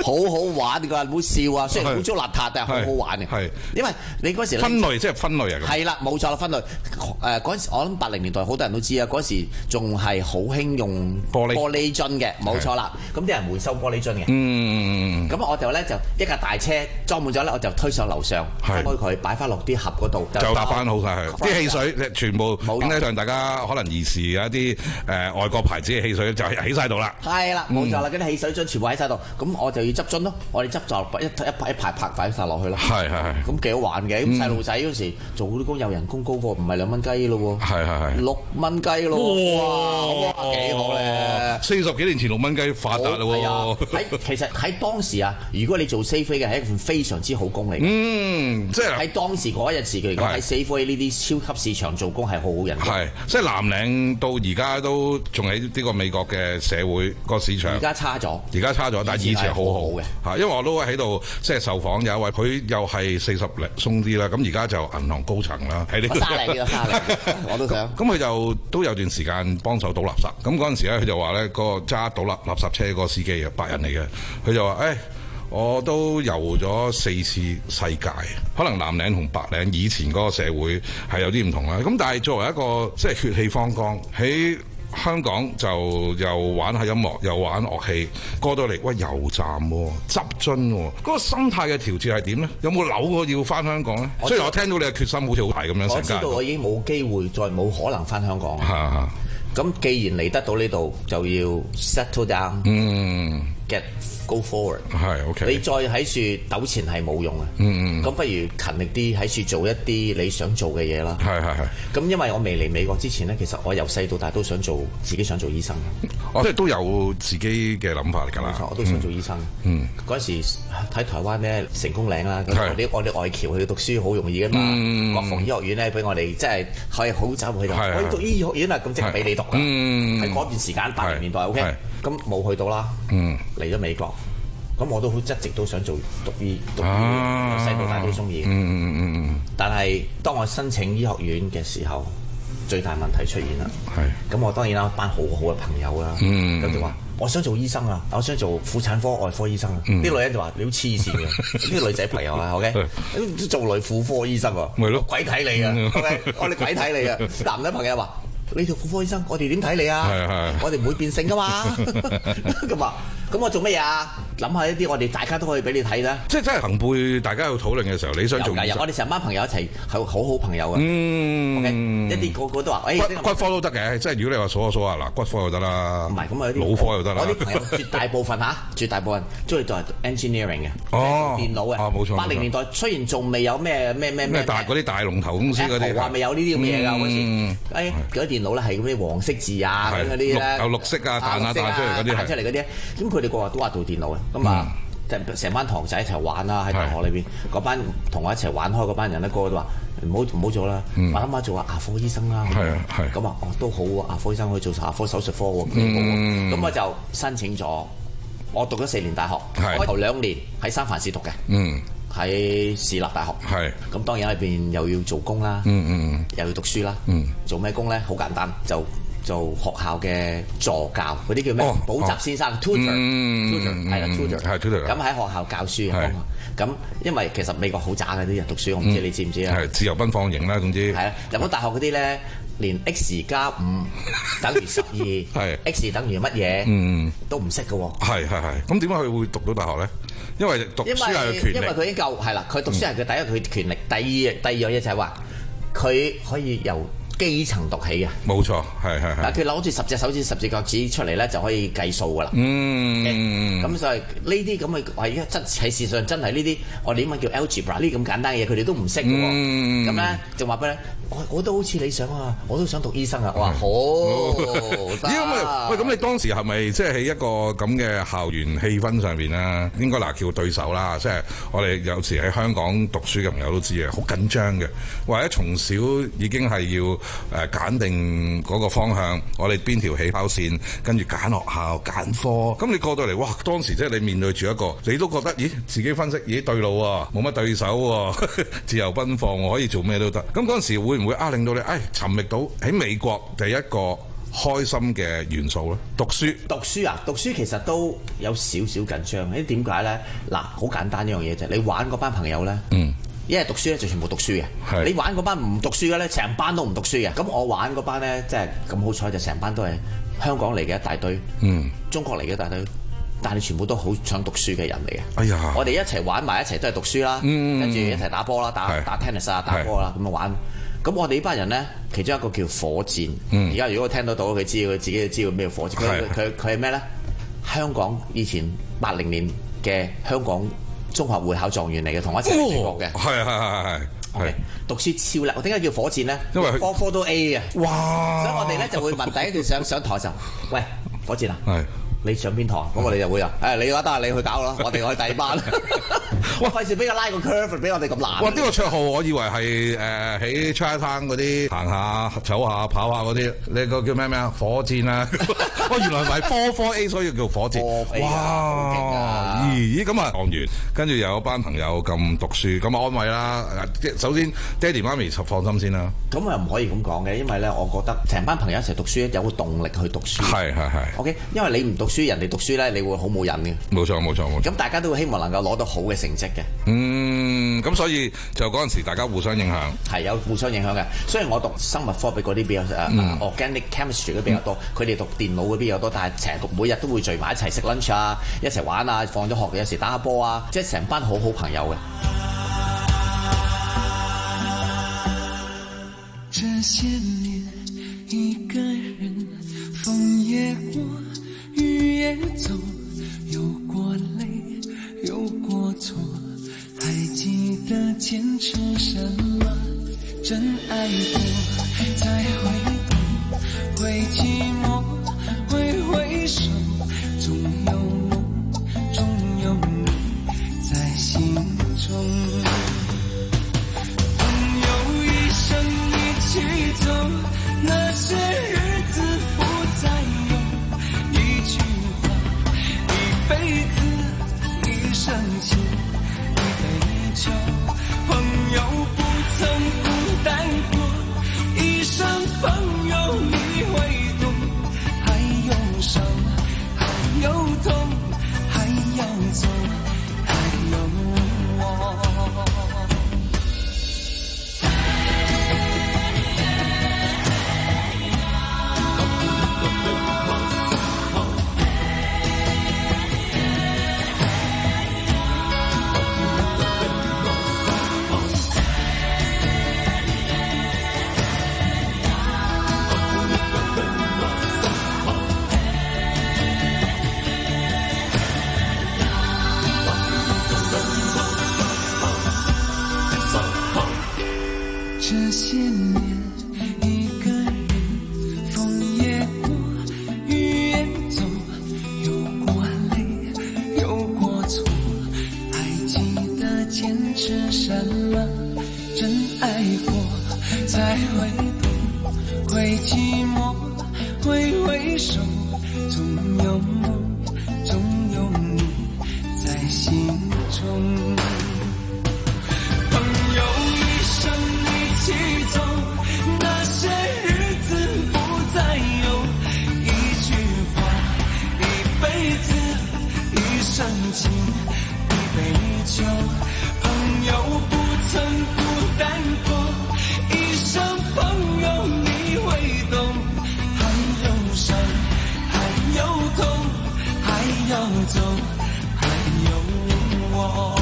好好玩㗎，唔好笑啊！雖然污糟邋遢，但係好好玩嘅。 係， 因為你嗰時分類即係分類啊。 係啦，冇錯啦，分類。誒嗰陣時，我諗八零年代好多人都知啊，嗰時仲係好興用玻璃玻璃樽嘅，冇錯啦。咁啲人回收玻璃樽嘅。嗯。咁我就咧就一架大車裝滿咗咧，我就推上樓上，開佢擺翻落啲盒嗰度， 就搭翻好晒佢。啲汽水全部影得上，大家可能兒時有一啲誒外國牌子嘅汽水就喺晒度啦。 係啦，冇錯啦，嗰啲汽水樽全部喺晒度，咁我就要執樽咯。我哋執就一一排一排拍擺晒落去啦。係係係。咁幾好玩嘅，咁細路仔嗰時做嗰啲工有人工高喎，唔係兩蚊雞咯喎。係係係。六蚊雞咯。哇！幾好咧！ 四十幾年前六蚊雞發達啦喎。 喺其實喺當時啊，如果你做 Safeway 嘅係一份非常之好工嚟嘅。 嗯，即係喺當時嗰一日時期嚟講，喺 Safeway 呢啲超級市場做工係好好人。 係，即係藍領到而家都仲喺呢個美國嘅社會個市場。 而家差咗。 而家差咗，但係以前好好嘅嚇，因為我都喺度即係受訪有一位，佢又係四十零鬆啲啦，咁而家就銀行高層啦，喺呢個。 沙嚟嘅沙嚟，我都想。 咁佢就都有段時間幫手倒垃圾，咁嗰陣時咧，佢就話咧，個揸倒垃垃圾車嗰個司機啊，白人嚟嘅，佢就話誒。哎我都遊咗四次世界，可能藍領同白領以前嗰個社會係有啲唔同啦。咁但係作為一個即係血氣方剛喺香港就又玩下音樂，又玩樂器，過到嚟喂油站喎、啊，執樽喎，嗰、那個心態嘅調節係點咧？有冇扭過要翻香港咧？雖然我聽到你嘅決心好似好大咁樣， 我知道我已經冇機會，再冇可能翻香港。係咁既然嚟得到呢度，就要 settle down，嗯 get go forward， 係 OK。 你再喺樹糾纏係冇用嘅，嗯嗯。咁不如勤力啲喺樹做一啲你想做嘅嘢啦。係係係。咁因為我未嚟美國之前咧，其實我由細到大都想做自己想做醫生。 我即係都有自己嘅諗法嚟㗎啦。 冇錯，我都想做醫生。嗯。嗰時睇台灣咧成功嶺啦，我哋我哋外僑去讀書好容易㗎嘛。國防醫學院咧俾我哋即係可以好走去到，可以讀醫學院啊，咁即係俾你讀。嗯，喺嗰段時間八零年代 OK，咁冇去到啦，嗯，嚟咗美國，咁我都一直都想做讀醫讀醫，細到大都中意，嗯嗯嗯嗯，但係當我申請醫學院嘅時候，最大問題出現啦，係，咁我當然啦，班好好嘅朋友啦，嗯，咁就話我想做醫生啊，我想做婦產科外科醫生啊，啲女人就話你好黐線嘅，啲女仔朋友啊 OK，做女婦科醫生喎，咪咯，鬼睇你啊 OK，我哋鬼睇你啊，男仔朋友話。你做婦科醫生，我哋點睇你啊？係係，我哋唔會變性噶嘛。咁啊，咁我做乜嘢啊？諗下一啲我哋大家都可以俾你睇啦。 即係真係朋輩，大家有討論嘅時候，你想做醫生？ 我哋成班朋友一齊係好好朋友啊。嗯 ，OK，一啲個個都話，誒骨骨科都得嘅。即係如果你話數下數下嗱，骨科又得啦。唔係咁啊，有啲腦科又得啦。 我啲朋友絕大部分嚇，絕大部分中意做 engineering 嘅， 哦， 電腦嘅。 啊，冇錯。 八零年代雖然仲未有咩咩咩咩大嗰啲大龍頭公司嗰啲， 話未有呢啲咁嘅嘢㗎嗰時。誒，嗰啲電腦咧係嗰啲黃色字啊，嗰啲咧有綠色啊，彈下彈出嚟嗰啲， 彈出嚟嗰啲。咁佢哋個個都話做電腦嘅，咁啊。成班堂仔一齊玩啦，喺大學裏邊嗰班同我一齊玩開嗰班人咧，個個都話唔好唔好做啦，我諗下做下牙科醫生啦。係啊係。咁啊，哦都好喎，牙科醫生可以做牙科手術科喎，幾好喎。咁我就申請咗，我讀咗四年大學，開頭兩年喺三藩市讀嘅，喺市立大學。係。咁當然喺邊又要做工啦，又要讀書啦。做咩工咧？好簡單就。做學校嘅助教，嗰啲叫咩？補習先生 tutor，tutor 係啦 tutor，係 tutor。咁喺學校教書嘅，咁因為其實美國好渣嘅啲人讀書，我唔知你知唔知啊？係自由奔放型啦，總之。係啊，入到大學嗰啲咧，連 x 加五等於十二，係 x 等於乜嘢？嗯，都唔識嘅喎。係係係。咁點解佢會讀到大學咧？因為讀書係佢權力。因為佢已經夠係啦，佢讀書係佢第一佢權力，第二第二樣嘢就係話佢可以由基層讀起嘅，冇錯，係係係。嗱，佢攞住十隻手指、十隻腳趾出嚟咧，就可以計數噶啦。嗯，咁所以呢啲咁嘅話，而家真係事實上真係呢啲，我哋英文叫 algebra 呢啲咁簡單嘅嘢，佢哋都唔識嘅喎。咁咧就話俾你，我我都好似你想啊，我都想讀醫生啊。我話好， 咦咁喂，咁你當時係咪即係喺一個咁嘅校園氣氛上邊咧？應該嗱叫對手啦，即係我哋有時喺香港讀書嘅朋友都知嘅，好緊張嘅，或者從小已經係要。誒揀定嗰個方向，我哋邊條起跑線，跟住揀學校、揀科。咁你過到嚟，哇！當時即係你面對住一個，你都覺得，咦？自己分析，咦？對路喎，冇乜對手喎，自由奔放，我可以做咩都得。咁嗰陣時會唔會啊？令到你誒尋覓到喺美國第一個開心嘅元素咧？讀書， 讀書啊，讀書其實都有少少緊張。誒點解咧？嗱，好簡單一樣嘢啫。你玩嗰班朋友咧，嗯，一係讀書咧就全部讀書嘅。你玩嗰班唔讀書嘅咧，成班都唔讀書嘅。咁我玩嗰班咧，即係咁好彩就成班都係香港嚟嘅一大堆，嗯，中國嚟嘅一大堆。但係全部都好想讀書嘅人嚟嘅。哎呀！我哋一齊玩埋一齊都係讀書啦，跟住一齊打波啦，打打 tennis 啊，打波啦，咁啊玩。咁我哋呢班人咧，其中一個叫火箭。而家如果我聽得到，佢知佢自己都知道咩火箭。佢佢佢係咩咧？香港以前八零年嘅香港中學會考狀元嚟嘅，同我一齊嚟過嘅。係係係係係。讀書超叻，我點解叫火箭咧？因為科科都 A 嘅。哇！所以我哋咧就會問第一段上上台就，喂，火箭啊！係。你上邊堂？咁我哋就會啊！誒，你嘅話得你去搞咯，我哋去第二班。哇！費事俾佢拉個 curve 俾我哋咁難。哇！呢個綽號我以為係誒喺 Chinatown 嗰啲行下、走下、跑下嗰啲，你個叫咩咩啊？火箭啊！哇！原來唔係科科 A，所以叫火箭。哇！咦咦咁啊，狀元，跟住又有班朋友咁讀書，咁啊安慰啦。首先，爹哋媽咪就放心先啦。咁又唔可以咁講嘅，因為咧，我覺得成班朋友一齊讀書有個動力去讀書。係係係。OK，因為你唔讀書，人哋讀書咧，你會好冇癮嘅。冇錯冇錯冇錯。咁大家都會希望能夠攞到好嘅成績嘅。嗯，咁所以就嗰陣時大家互相影響。係有互相影響嘅。雖然我讀生物科比嗰啲比較誒、嗯 uh, organic chemistry 嗰比較多，佢哋、嗯、讀電腦嗰啲比較多，但係成日讀每日都會聚埋一齊食 lunch 啊，一齊玩啊，放咗學有時打下波啊，即係成班好好朋友嘅。 這些年一個人，風也過，雨也走，有過淚，有過錯，還記得堅持什麼？真愛過，再回頭，會寂寞，會回首，總有夢，總有你在心中。朋友一生一起走，那些日子不再有，一句話，一輩子，一生情，一杯酒。朋友不曾孤單過，一生朋友你會懂，還有傷，還有痛，還要走，還有我。這些年一個人，風也過，雨也走，有過淚，有過錯，還記得堅持什麼？真愛過，再回頭，會寂寞，會回首，總有夢，總有你在心中。一起走，那些日子不再有，一句話，一輩子，一生情，一杯酒。朋友不曾孤單過，一生朋友你會懂，還有傷，還有痛，還要走，還有我。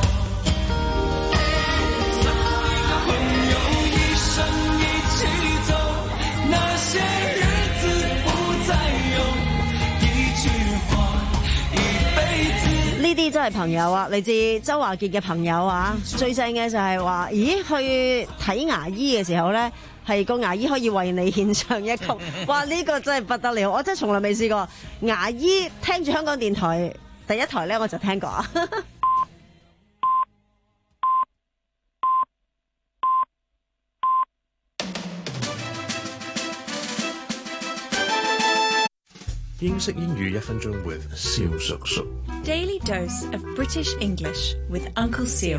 呢啲真係朋友啊，嚟自周華健嘅朋友啊。最正嘅就係話，咦，去睇牙醫嘅時候咧，係個牙醫可以為你獻唱一曲，哇！呢個真係不得了，我真係從來未試過。牙醫聽住香港電台第一台咧，我就聽過啊。 英式英語一分鐘 with 蕭叔叔。 Daily dose of British English with Uncle Seal。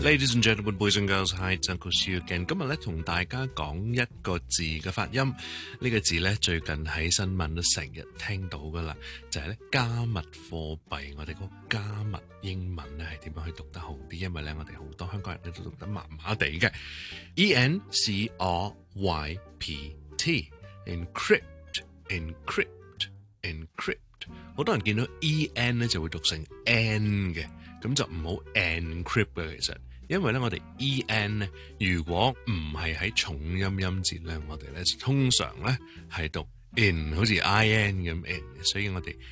Ladies and gentlemen, boys and girls, hi, it's Uncle Siu again。今日咧同大家講一個字嘅發音，呢、這個字咧最近喺新聞都成日聽到噶啦，就係、是、咧加密貨幣。我哋個加密英文咧係點樣去讀得好啲？因為咧我哋好多香港人咧都讀得麻麻地嘅。E N C R Y P T，encrypt，encrypt，encrypt。好多人見到 E N 咧就會讀成 N 嘅，咁就唔好 encrypt 嘅其實。因為咧，我哋 E N 咧，如果唔係喺重音音節咧，我哋咧通常咧係讀 in， 好似 I N 咁 in， 所以我哋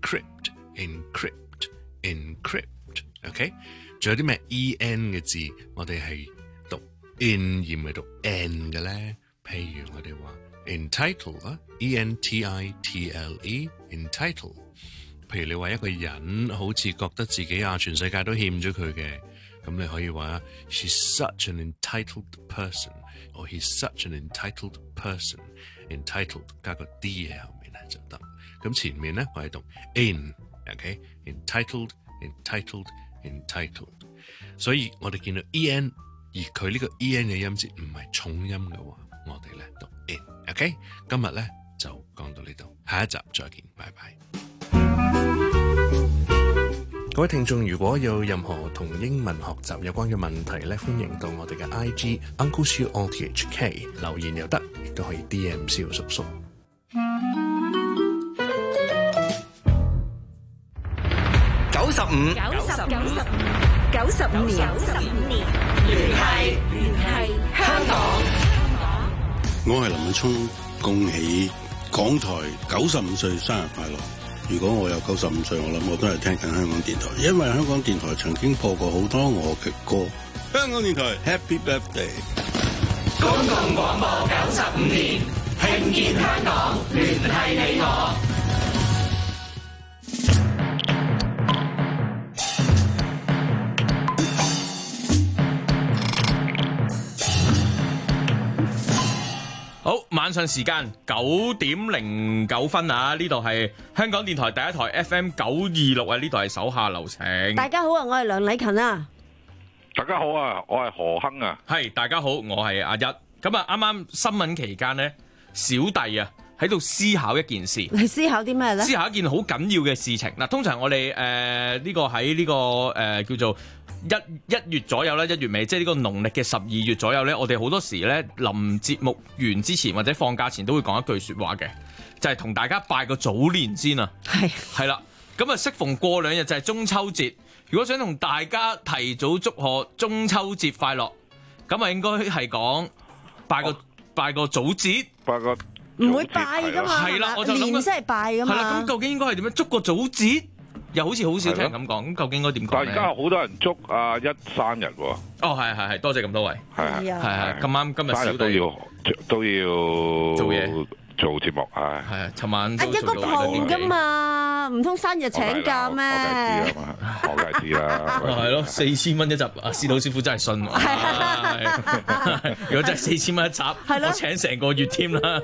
encrypt、encrypt、encrypt，OK？ 仲有啲咩 E N 嘅字，我哋係讀 in 而唔係讀 n 嘅咧？譬如我哋話 entitled 啦 ，E N T I T L E，entitled。譬如你話一個人好似覺得自己啊全世界都欠咗佢嘅。咁你可以話 She's such an entitled person，or He's such an entitled person。entitled 加個 d 喺後面咧就得。咁前面咧我係讀 in，OK？entitled，entitled，entitled。所以我哋見到 en， 而佢呢個 en 嘅音節唔係重音嘅話，我哋咧讀 in。OK？ 今日咧就講到呢度，下一集再見，拜拜。各位聽眾，如果有任何同英文學習有關嘅問題咧，歡迎到我哋嘅 I G Uncle Siu O T H K 留言又得，亦都可以 D M 蕭叔叔。 九十五， 九十九十五，九十五年，九十五年，聯繫聯繫香港。 我係林敏聰，恭喜港台九十五歲生日快樂！如果我有九十五歲，我諗我都係聽緊香港電台，因為香港電台曾經播過好多我嘅歌。香港電台 Happy Birthday！ 公共廣播九十五年，聽見香港，聯繫你我。 好，晚上時間九點零九分啊！呢度係香港電台第一台 F M 九二六啊，呢度係手下留情。 大家好啊，我係梁禮勤啊。 大家好啊，我係何亨啊。 係，大家好，我係阿一。咁啊，啱啱新聞期間呢，小弟啊喺度思考一件事。 你思考啲咩咧？ 思考一件好緊要嘅事情。嗱，通常我哋誒呢個喺呢、這個誒、呃、叫做。一一月左右咧，一月尾，即係呢個農曆嘅十二月左右咧，我哋好多時咧臨節目完之前或者放假前都會講一句説話嘅，就係、是、同大家拜個早年先啊。係係啦，咁啊適逢過兩日就係中秋節，如果想同大家提早祝賀中秋節快樂，咁啊應該係講拜個、哦、拜個早節， 拜個唔會拜噶嘛， 係啦，我就諗年先係拜噶嘛。 係啦，咁究竟應該係點樣祝個早節？又好似好少聽人咁講，咁究竟應該點講？ 但係而家好多人祝阿一生日喎。 哦，係係係，多謝咁多位。係係係係，咁啱今日小弟都要都要做嘢做節目啊。 係啊，尋晚啊一個蒲噶嘛，唔通生日請假咩？ 我梗係知啦。 係咯，四千蚊一集，阿司徒師傅真係信。如果真係四千蚊一集，我請成個月添啦。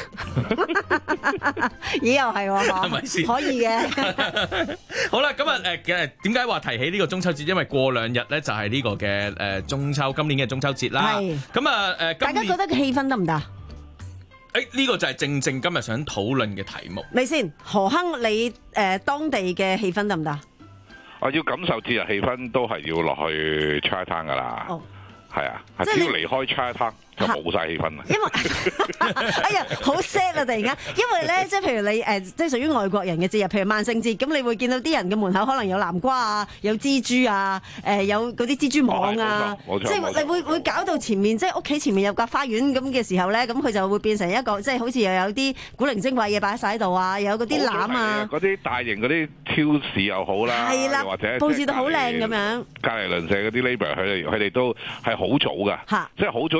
咦，又係喎， 係咪先？ 可以嘅。 好啦，咁啊誒嘅點解話提起呢個中秋節？因為過兩日咧就係呢個嘅誒中秋，今年嘅中秋節啦。係。咁啊誒， 大家覺得個氣氛得唔得？誒， 呢個就係正正今日想討論嘅題目。 咪先，何亨，你誒當地嘅氣氛得唔得？ 我要感受節日氣氛，都係要落去 Chinatown 噶啦。哦。係啊，係只要離開 Chinatown就冇晒氣氛啦。因為哎呀，好 sad 啊！突然間，因為咧，即係譬如你誒，即係屬於外國人嘅節日，譬如萬聖節，咁你會見到啲人嘅門口可能有南瓜啊，有蜘蛛啊，誒有嗰啲蜘蛛網啊，即係你會會搞到前面，即係屋企前面有個花園咁嘅時候咧，咁佢就會變成一個即係好似又有啲古靈精怪嘢擺晒喺度啊，又有嗰啲籃啊， 嗰啲大型嗰啲超市又好啦，係啦，或者佈置到好靚咁樣。 隔離鄰舍嗰啲 neighbor 佢哋佢哋都係好早㗎，即係好早就會出現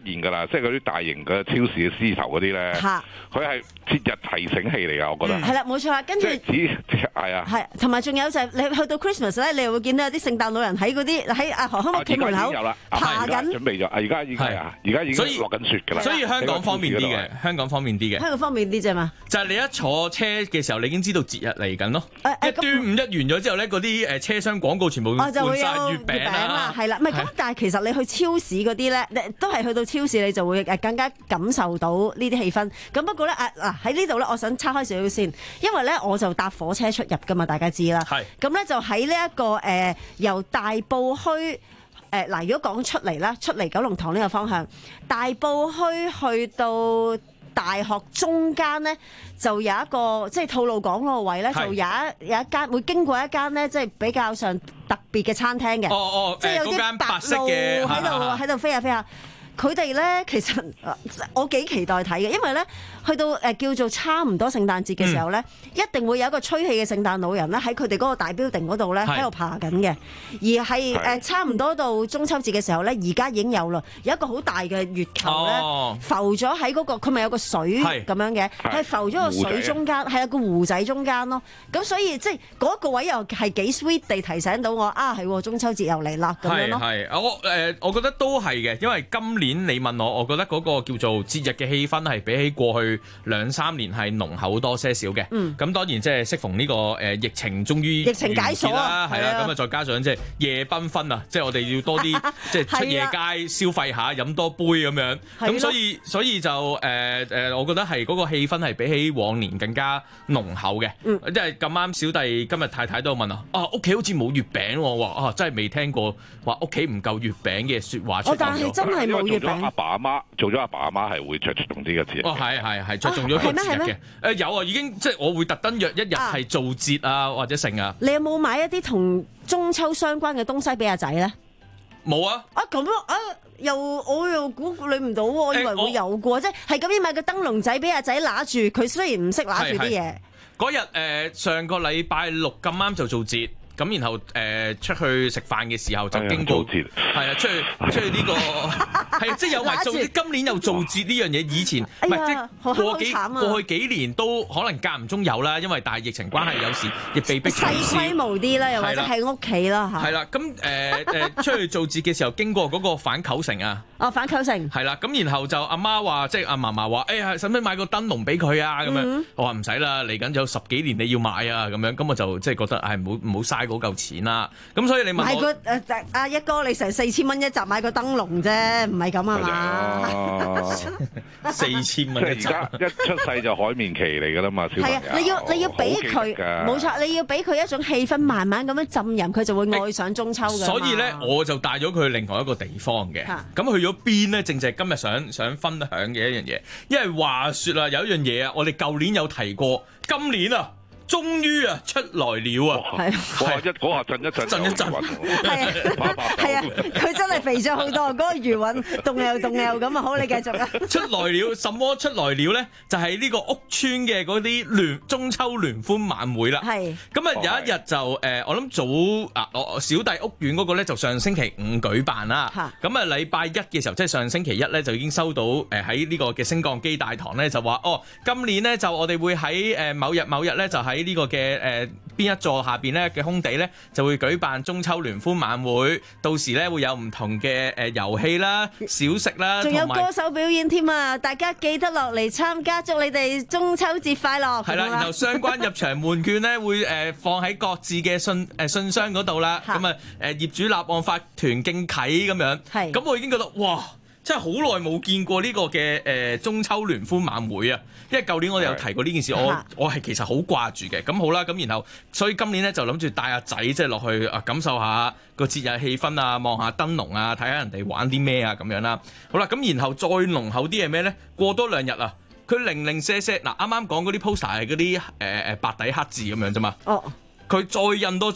現㗎啦，即係嗰啲大型嘅超市嘅獅頭嗰啲咧，佢係節日提醒器嚟㗎，我覺得。 係啦，冇錯啦，跟住係啊， 係同埋仲有就係你去到 Christmas 咧，你又會見到有啲聖誕老人喺嗰啲喺阿何康屋企門口爬緊， 準備咗，而家已經係啊，而家已經落緊雪㗎啦。 所以香港方便啲嘅，香港方便啲嘅。 香港方便啲啫嘛。 就係你一坐車嘅時候，你已經知道節日嚟緊咯。一端午一完咗之後咧，嗰啲誒車廂廣告全部換曬月餅啦， 係啦，唔係咁，但係其實你去超市嗰啲咧，都係去到超市你就會誒更加感受到呢啲氣氛。咁不過咧誒嗱喺呢度咧，我想岔開少少先，因為咧我就搭火車出入㗎嘛，大家知啦。係。咁咧就喺呢一個誒、呃、由大埔墟誒嗱，如果講出嚟啦，出嚟九龍塘呢個方向，大埔墟去到大學中間咧，就有一個即係吐露港嗰個位咧，就有一有一間會經過一間咧，即係比較上特別嘅餐廳嘅。 哦哦， 即係有啲白鷺喺度喺度飛下飛下。佢哋咧其實我幾期待睇嘅，因為咧去到誒叫做差唔多聖誕節嘅時候咧，嗯、一定會有一個吹氣嘅聖誕老人咧喺佢哋嗰個大 building 嗰度咧喺度爬緊嘅，而係誒差唔多到中秋節嘅時候咧，而家已經有啦，有一個好大嘅月球咧、哦、浮咗喺嗰個，佢咪有個水咁樣嘅，係浮咗個水中間，係有個湖仔中間咯。咁所以即係嗰個位又係幾 sweet 地提醒到我啊，係中秋節又嚟啦咁樣咯。 係係，我誒、呃、我覺得都係嘅，因為今年你問我，我覺得嗰個叫做節日嘅氣氛係比起過去兩三年係濃厚多些少嘅。咁、嗯、當然即係適逢呢個誒疫情終於疫情解鎖啦， 係啦，咁啊再加上即係夜繽紛啊，即係我哋要多啲即係出夜街消費下，飲多杯咁樣。咁所以所以就誒誒、呃，我覺得係嗰個氣氛係比起往年更加濃厚嘅。嗯、即係咁啱小弟今日太太都問啊，啊屋企好似冇月餅喎，話啊真係未聽過話屋企唔夠月餅嘅説話出嚟。 哦，但係真係冇月餅。 阿爸阿媽做咗阿爸阿媽係會着重啲嘅節日。 哦，係係係着重咗個節日嘅。誒有啊，已經即係我會特登約一日係做節啊，或者成啊。 你有冇買一啲同中秋相關嘅東西俾阿仔咧？ 冇啊！ 啊咁啊，又我又估你唔到喎，我以為會有嘅，即係係咁樣買個燈籠仔俾阿仔揦住。佢雖然唔識揦住啲嘢。 嗰日誒上個禮拜六咁啱就做節。咁然後誒、呃、出去食飯嘅時候就經過，係啊出去出去呢、呢個係即係有埋做，今年又做節呢樣嘢，以前唔係、哎、即係過幾、啊、過去幾年都可能間唔中有啦，因為但係疫情關係有時亦被逼取消。 細規模啲啦，又或者喺屋企啦嚇。係啦， 咁誒誒出去做節嘅時候經過嗰個反斗城啊。 哦，反斗城。係啦，咁然後就阿媽話，即係阿嫲嫲話，誒係使唔使買個燈籠俾佢啊？咁樣、嗯、我話唔使啦，嚟緊有十幾年你要買啊，咁樣咁我就即係覺得係唔好唔好嘥嗰嚿錢啦。咁所以你問我買個誒阿一哥，你成四千蚊一集買個燈籠啫，唔係咁啊嘛？ 四千蚊一集， 而家一出世就海綿期嚟噶啦嘛，小朋友。係啊， 你要你要俾佢，冇錯，你要俾佢一種氣氛，慢慢咁樣浸淫，佢就會愛上中秋㗎。 所以咧，我就帶咗佢去另外一個地方嘅。咁去咗邊咧？正正係今日想想分享嘅一樣嘢，因為話説啊，有一樣嘢啊，我哋舊年有提過，今年啊。終於啊出來了啊！ 係哇，一嗰下震一震， 震一震， 係啊，係啊，佢真係肥咗好多，嗰個魚雲動又動又咁啊！好，你繼續啊！ 出來了，什麼出來了咧？就係呢個屋邨嘅嗰啲聯中秋聯歡晚會啦。係咁啊！有一日就誒，我諗早啊，我小弟屋苑嗰個咧就上星期五舉辦啦。咁啊，禮拜一嘅時候，即係上星期一咧，就已經收到誒喺呢個嘅升降機大堂咧，就話哦，今年咧就我哋會喺誒某日某日咧就喺喺呢個嘅誒邊一座下邊咧嘅空地咧，就會舉辦中秋聯歡晚會。到時咧會有唔同嘅誒遊戲啦、小食啦， 仲有歌手表演添啊！大家記得落嚟參加，祝你哋中秋節快樂。 係啦，然後相關入場門券咧會誒放喺各自嘅信誒信箱嗰度啦。咁啊誒業主立案法團競啟咁樣。係。咁我已經覺得哇！真係好耐冇見過呢個嘅誒中秋聯歡晚會啊！因為舊年我哋有提過呢件事，我我係其實好掛住嘅。咁好啦，咁然後所以今年咧就諗住帶阿仔即係落去啊，感受下個節日氣氛啊，望下燈籠啊，睇下人哋玩啲咩啊咁樣啦。好啦，咁然後再濃厚啲係咩咧？過多兩日啊，佢零零舍舍嗱，啱啱講嗰啲 poster 係嗰啲誒誒白底黑字咁樣啫嘛。哦，佢再印多張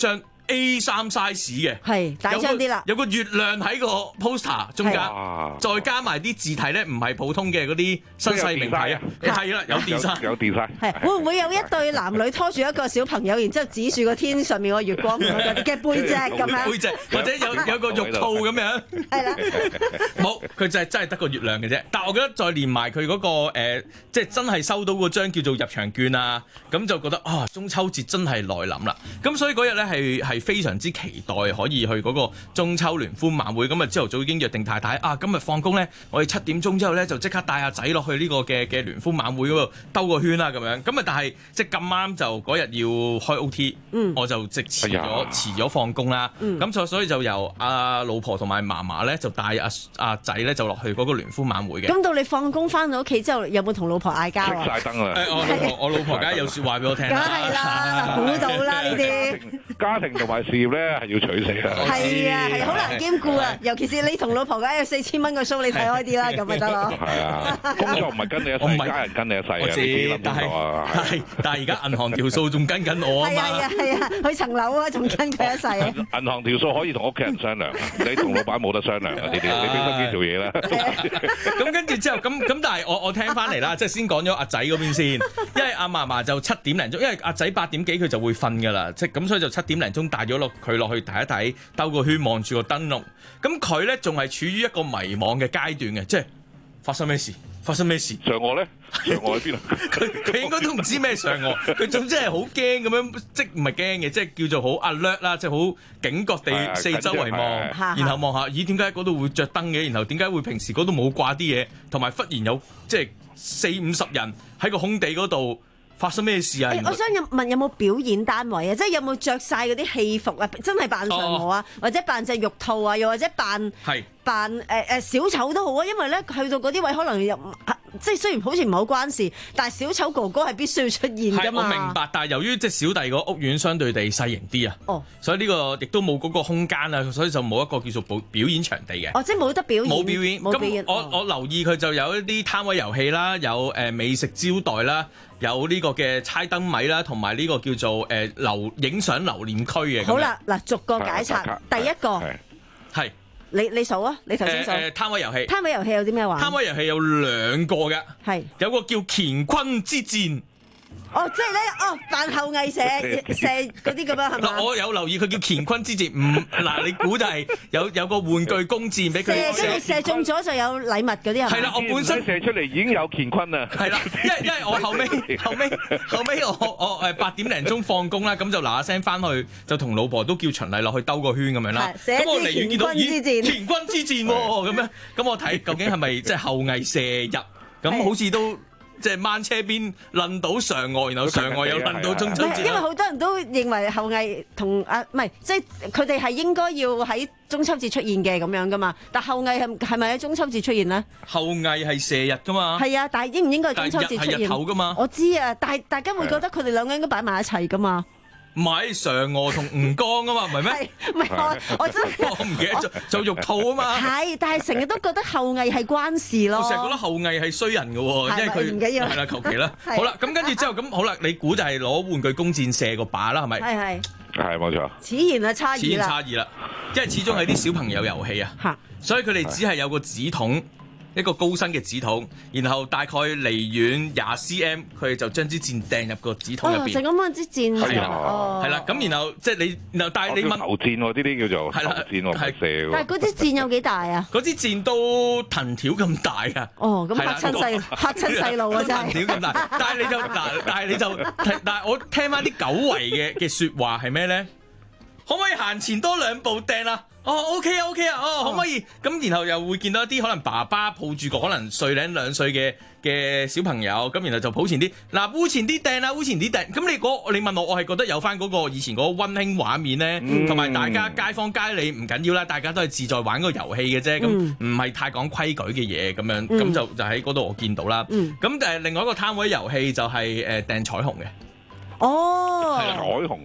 A 三 size 嘅， 係大張啲啦， 有個月亮喺個 poster 中間，再加埋啲字體咧，唔係普通嘅嗰啲新細名牌啊，係啦，有 design， 有 design， 係會唔會有一對男女拖住一個小朋友，然之後指住個天上面個月光嗰啲嘅背脊咁樣， 背脊或者有有個玉兔咁樣， 係啦， 冇，佢就係真係得個月亮嘅啫。但係我覺得再連埋佢嗰個誒，即係真係收到嗰張叫做入場券啊，咁就覺得啊，中秋節真係來臨啦。咁所以嗰日咧係係非常之期待可以去嗰個中秋聯歡晚會。咁啊朝頭早已經約定太太啊，今日放工咧，我哋七點鐘之後咧就即刻帶阿仔落去呢個嘅嘅聯歡晚會嗰度兜個圈啦咁樣。咁啊但係即係咁啱就嗰日要開 O T，嗯，我就即遲咗遲咗放工啦。咁所、嗯、所以就由阿老婆同埋嫲嫲咧就帶阿阿仔咧就落去嗰個聯歡晚會嘅。 咁到你放工翻到屋企之後，有冇同老婆嗌交啊？ 熄曬燈啦！ 誒，我老婆我老婆梗係有説話俾我聽。 梗係啦，估到啦呢啲。 家庭同埋事業咧係要取捨啊。 係啊，係好難兼顧啊！尤其是你同老婆梗係有四千蚊個 show，你睇開啲啦，咁咪得咯。係啊， 工作唔係跟你一世，家人跟你一世啊！ 我知，但係係但係而家銀行條數仲跟緊我啊嘛。 係啊係啊，佢層樓啊仲跟佢一世啊。 銀行條數可以同屋企人商量，你同老闆冇得商量啊！呢啲你俾心機做嘢啦。 咁跟住之後，咁咁但係我我聽翻嚟啦，即係先講咗阿仔嗰邊先，因為阿嫲嫲就七點零鐘，因為阿仔八點幾佢就會瞓㗎啦，即係咁所以就七點零鐘帶咗落佢落去睇一睇，兜個圈望住個燈籠。咁佢咧仲係處於一個迷惘嘅階段嘅，即係發生咩事？發生咩事？ 上岸咧？上岸喺邊啊？ 佢佢應該都唔知咩上岸，佢總之係好驚咁樣，即係唔係驚嘅，即係叫做好 alert 啦，即係好警覺地四周圍望，然後望下，咦點解嗰度會着燈嘅？然後點解會平時嗰度冇掛啲嘢？同埋忽然有即係四五十人喺個空地嗰度。發生咩事啊？ 欸、我想問有冇表演單位啊？即係有冇着晒嗰啲戲服啊？真係扮嫦娥啊，哦、或者扮隻玉兔啊，又或者扮扮誒誒小丑都好啊。因為咧去到嗰啲位可能又即係雖然好似唔係好關事，但係小丑哥哥係必須要出現㗎嘛。 我明白，但係由於即係小弟個屋苑相對地細型啲啊，哦，所以呢個亦都冇嗰個空間啊，所以就冇一個叫做表演場地嘅。 哦，即係冇得表演。冇表演。 冇表演。 咁我我留意佢就有一啲攤位遊戲啦，有誒美食招待啦。有呢個嘅猜燈謎啦，同埋呢個叫做誒留影相留念區嘅。 好啦，嗱逐個解拆。第一個係你你數啊，你頭先數。 誒攤位遊戲。 攤位遊戲有啲咩玩？ 攤位遊戲有兩個嘅。係。有個叫乾坤之戰。 哦，即係咧，哦，扮後羿射射嗰啲咁樣係嘛？ 嗱，我有留意佢叫乾坤之戰，唔嗱，你估就係有有個玩具弓箭俾佢射，跟住射中咗就有禮物嗰啲係嘛？ 係啦，我本身射出嚟已經有乾坤啦。係啦， 因為因為我後尾後尾後尾我我誒八點零鐘放工啦，咁就嗱嗱聲翻去就同老婆都叫循例落去兜個圈咁樣啦。咁我離遠見到咦，乾坤之戰喎咁樣，咁我睇究竟係咪即係後羿射日？咁好似都。即係掹車邊論到嫦娥，然後嫦娥又論到中秋節。 因為好多人都認為後羿同啊唔係，即係佢哋係應該要喺中秋節出現嘅咁樣噶嘛。但後羿係係咪喺中秋節出現咧？ 後羿係射日噶嘛。係啊，但係應唔應該中秋節出現？ 係日頭噶嘛。 我知啊，但係大家會覺得佢哋兩個應該擺埋一齊噶嘛。 唔係嫦娥同吳剛啊嘛，唔係咩？ 唔係我我真係我唔記得咗做玉兔啊嘛。 係，但係成日都覺得後羿係關事咯。 我成日覺得後羿係衰人嘅喎，因為佢唔緊要係啦，求其啦。好啦，咁跟住之後咁好啦，你估就係攞玩具弓箭射個靶啦，係咪？ 係係係冇錯。 此言啊差異啦。 此言差異啦，因為始終係啲小朋友遊戲啊，所以佢哋只係有個紙筒。一個高身嘅紙筒，然後大概離遠廿 cm， 佢哋就將支箭掟入個紙筒入邊。 哦，就咁樣支箭係啊，係啦，咁然後即係你，然後但係你問頭箭喎，呢啲叫做頭箭喎，係射。 但係嗰支箭有幾大啊？ 嗰支箭都藤條咁大啊！ 哦，咁嚇親細嚇親細路啊！真係藤條咁大，但係你就嗱，但係你就，但係我聽翻啲久違嘅嘅説話係咩咧？可唔可以行前多兩步掟啊？哦 ，OK 啊 ，OK 啊，哦，可唔可以？咁然後又會見到一啲可能爸爸抱住個可能歲零兩歲嘅嘅小朋友，咁然後就抱前啲，嗱，烏前啲掟啊，烏前啲掟。咁你嗰，你問我，我係覺得有翻嗰個以前嗰個溫馨畫面咧，同埋、嗯、大家街坊街里唔緊要啦，大家都係自在玩個遊戲嘅啫，咁唔係太講規矩嘅嘢咁樣，咁、嗯、就就喺嗰度我見到啦。咁誒、嗯，另外一個攤位遊戲就係誒掟彩虹嘅。 哦， 係彩虹啊！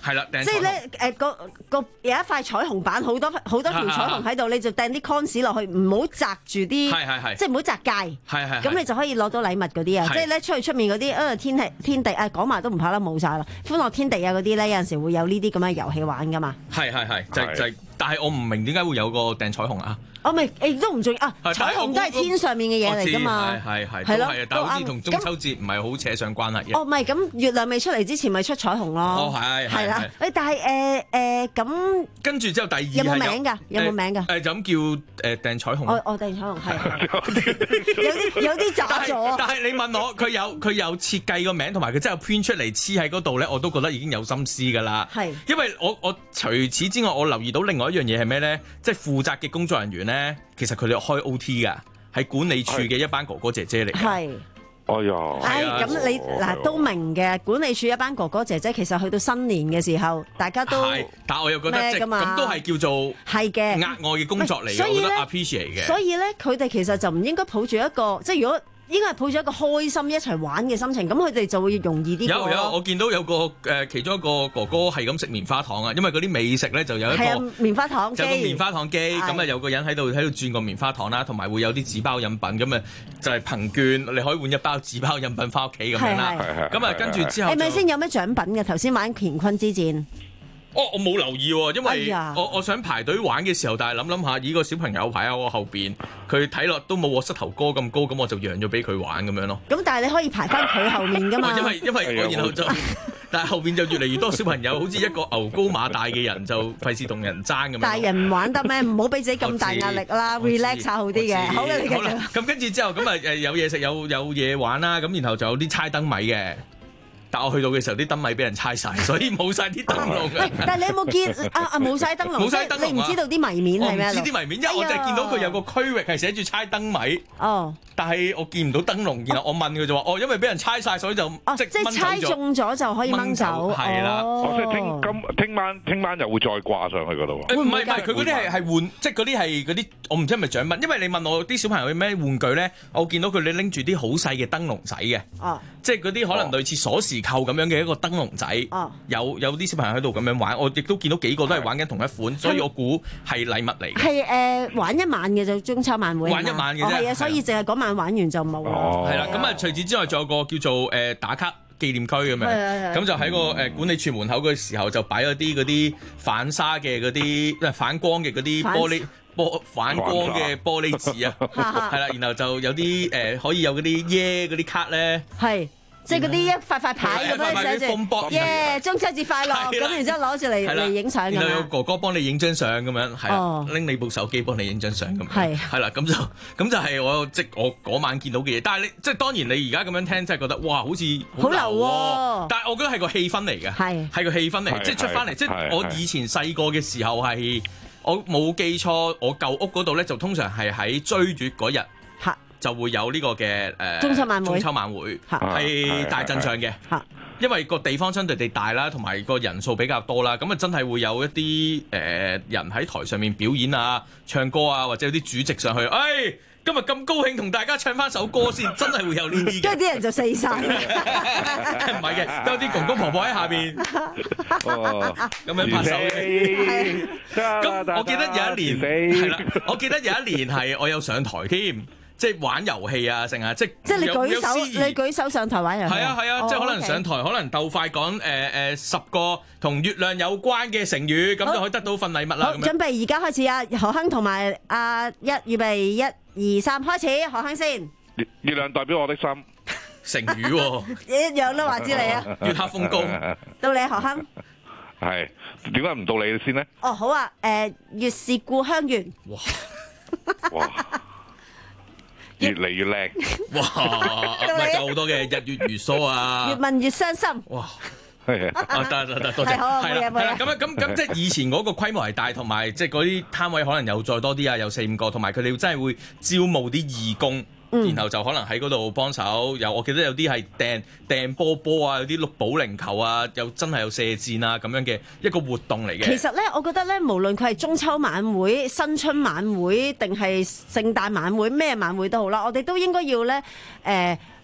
係啦， 即係咧誒個個有一塊彩虹板，好多好多條彩虹喺度，你就掟啲 cons 落去，唔好擲住啲， 係係係即係唔好擲界， 係係， 咁你就可以攞到禮物嗰啲啊！即係咧出去出面嗰啲，啊天氣天地啊講埋都唔怕啦，冇晒啦！歡樂天地啊嗰啲咧，有陣時會有呢啲咁嘅遊戲玩噶嘛。 係係係，就就係，但係我唔明點解會有個掟彩虹啊！ 我咪亦都唔重要啊！彩虹都係天上面嘅嘢嚟㗎嘛， 係係係咯， 但係好似同中秋節唔係好扯上關係嘅。 哦，唔係咁，月亮未出嚟之前咪出彩虹咯。 哦，係係啦。誒，但係誒誒咁， 跟住之後第二有冇名㗎？有冇名㗎？ 誒就咁叫誒掟彩虹。 我我掟彩虹係有啲有啲炸咗。 但係你問我，佢有佢有設計個名，同埋佢真係 print 出嚟黐喺嗰度咧，我都覺得已經有心思㗎啦。 係。因為我我除此之外，我留意到另外一樣嘢係咩咧？即係負責嘅工作人員咧。其實佢哋開 O T 噶，係管理處嘅一班哥哥姐姐嚟。 係， 哎呀， 唉，咁你嗱都明嘅，管理處一班哥哥姐姐，其實去到新年嘅時候，大家都係，但我又覺得即係咁都係叫做係嘅額外嘅工作嚟嘅，我覺得 appreciate 嘅。 所以咧，佢哋其實就唔應該抱住一個，即係如果。應該係抱住一個開心一齊玩嘅心情，咁佢哋就會容易啲。 有有，我見到有個誒、呃、其中一個哥哥係咁食棉花糖啊，因為嗰啲美食咧就有一個、啊、 棉花糖機， 有個棉花糖機，咁啊有個人喺度喺度轉個棉花糖啦，同埋會有啲紙包飲品，咁啊就係憑券，你可以換一包紙包飲品翻屋企咁樣啦。咁啊跟住之後， 係咪先有咩獎品嘅？頭先玩乾坤之戰。 哦，我冇留意喎，因為哎、 我我想排隊玩嘅時候，但係諗諗下，依個小朋友排喺我後邊，佢睇落都冇我膝頭哥咁高，咁我就讓咗俾佢玩咁樣咯。 咁但係你可以排翻佢後面噶嘛？ 因為因為我然後就，但係後邊就越嚟越多小朋友，好似一個牛高馬大嘅人，就費事同人爭咁樣。 大人唔玩得咩？唔好俾自己咁大壓力啦 ，relax 下好啲嘅。好嘅，你繼續。 咁跟住之後，咁啊誒有嘢食，有有嘢玩啦，咁然後就有啲猜燈謎嘅。但我去到嘅時候，啲燈謎俾人猜晒，所以冇晒啲燈籠嘅。 但係你有冇見啊啊冇晒燈籠？ 冇晒燈籠， 你唔知道啲謎面係咩？ 我唔知啲謎面，因為我就係見到佢有個區域係寫住猜燈謎。 哦。 但係我見唔到燈籠，然後我問佢就話：哦，因為俾人猜晒，所以就即係猜中咗就可以掹走。 係啦。 哦，即係聽今聽晚聽晚又會再掛上去嗰度。 唔係唔係，佢嗰啲係係換，即係嗰啲係嗰啲，我唔知係咪獎品。因為你問我啲小朋友有咩玩具咧，我見到佢哋拎住啲好細嘅燈籠仔嘅。 哦。即係嗰啲可能類似鎖匙扣咁樣嘅一個燈籠仔。 哦。 有有啲小朋友喺度咁樣玩，我亦都見到幾個都係玩緊同一款，所以我估係禮物嚟嘅。 係誒玩一晚嘅就中秋晚會。 玩一晚嘅啫。 係啊，所以淨係嗰晚玩完就冇。 哦，係啦，咁啊，除此之外，仲有個叫做誒打卡紀念區咁樣，咁就喺個誒管理處門口嘅時候就擺咗啲嗰啲反沙嘅嗰啲反光嘅嗰啲玻璃玻反光嘅玻璃紙啊，係啦，然後就有啲誒可以有嗰啲耶嗰啲卡咧， 係。即係嗰啲一塊塊牌咁樣寫住，耶！中秋節快樂！咁然之後攞住嚟嚟影相， 然後有哥哥幫你影張相咁樣，係啊，拎你部手機幫你影張相咁樣，係係啦，咁就咁就係我即我嗰晚見到嘅嘢。但係你即係當然你而家咁樣聽，真係覺得哇，好似好流喎！ 但係我覺得係個氣氛嚟嘅，係係個氣氛嚟，即係出翻嚟。即係我以前細個嘅時候係我冇記錯，我舊屋嗰度咧就通常係喺追月嗰日。就會有呢個嘅誒中秋晚會， 中秋晚會係大陣仗嘅，因為個地方相對地大啦，同埋個人數比較多啦，咁啊真係會有一啲誒、呃、人喺台上面表演啊、唱歌啊，或者有啲主席上去，哎，今日咁高興同大家唱翻首歌先，真係會有呢啲嘅。 跟住啲人就死晒， 唔係嘅，都有啲公公婆婆喺下邊，咁樣拍手嘅。咁我記得有一年係啦，我記得有一年係我有上台添。即係玩遊戲啊，成啊，即係即係你舉手，你舉手上台玩遊戲。 係啊係啊，即係可能上台，可能鬥快講誒誒十個同月亮有關嘅成語，咁就可以得到份禮物啦。 好，準備而家開始啊！何鏗同埋阿一預備一二三開始，何鏗先。 月月亮代表我的心。 成語喎。 一樣都話之你啊。 月黑風高。 到你何鏗。 係點解唔到你先呢？ 哦好啊，誒月是故鄉圓。 哇！ 哇！越嚟越靚， 哇！咪有好多嘅日月如梭啊， 越問越傷心。 哇！係啊，得得得，多謝。係啦，咁樣咁咁，即係以前嗰個規模係大，同埋即係嗰啲攤位可能有再多啲啊，有四五個，同埋佢哋真係會招募啲義工。嗯、然後就可能喺嗰度幫手，有我記得有啲係掟掟波波啊，有啲碌保齡球啊，又真係有射箭啊咁樣嘅一個活動嚟嘅。 其實咧，我覺得咧，無論佢係中秋晚會、新春晚會定係聖誕晚會，咩晚會都好啦，我哋都應該要咧誒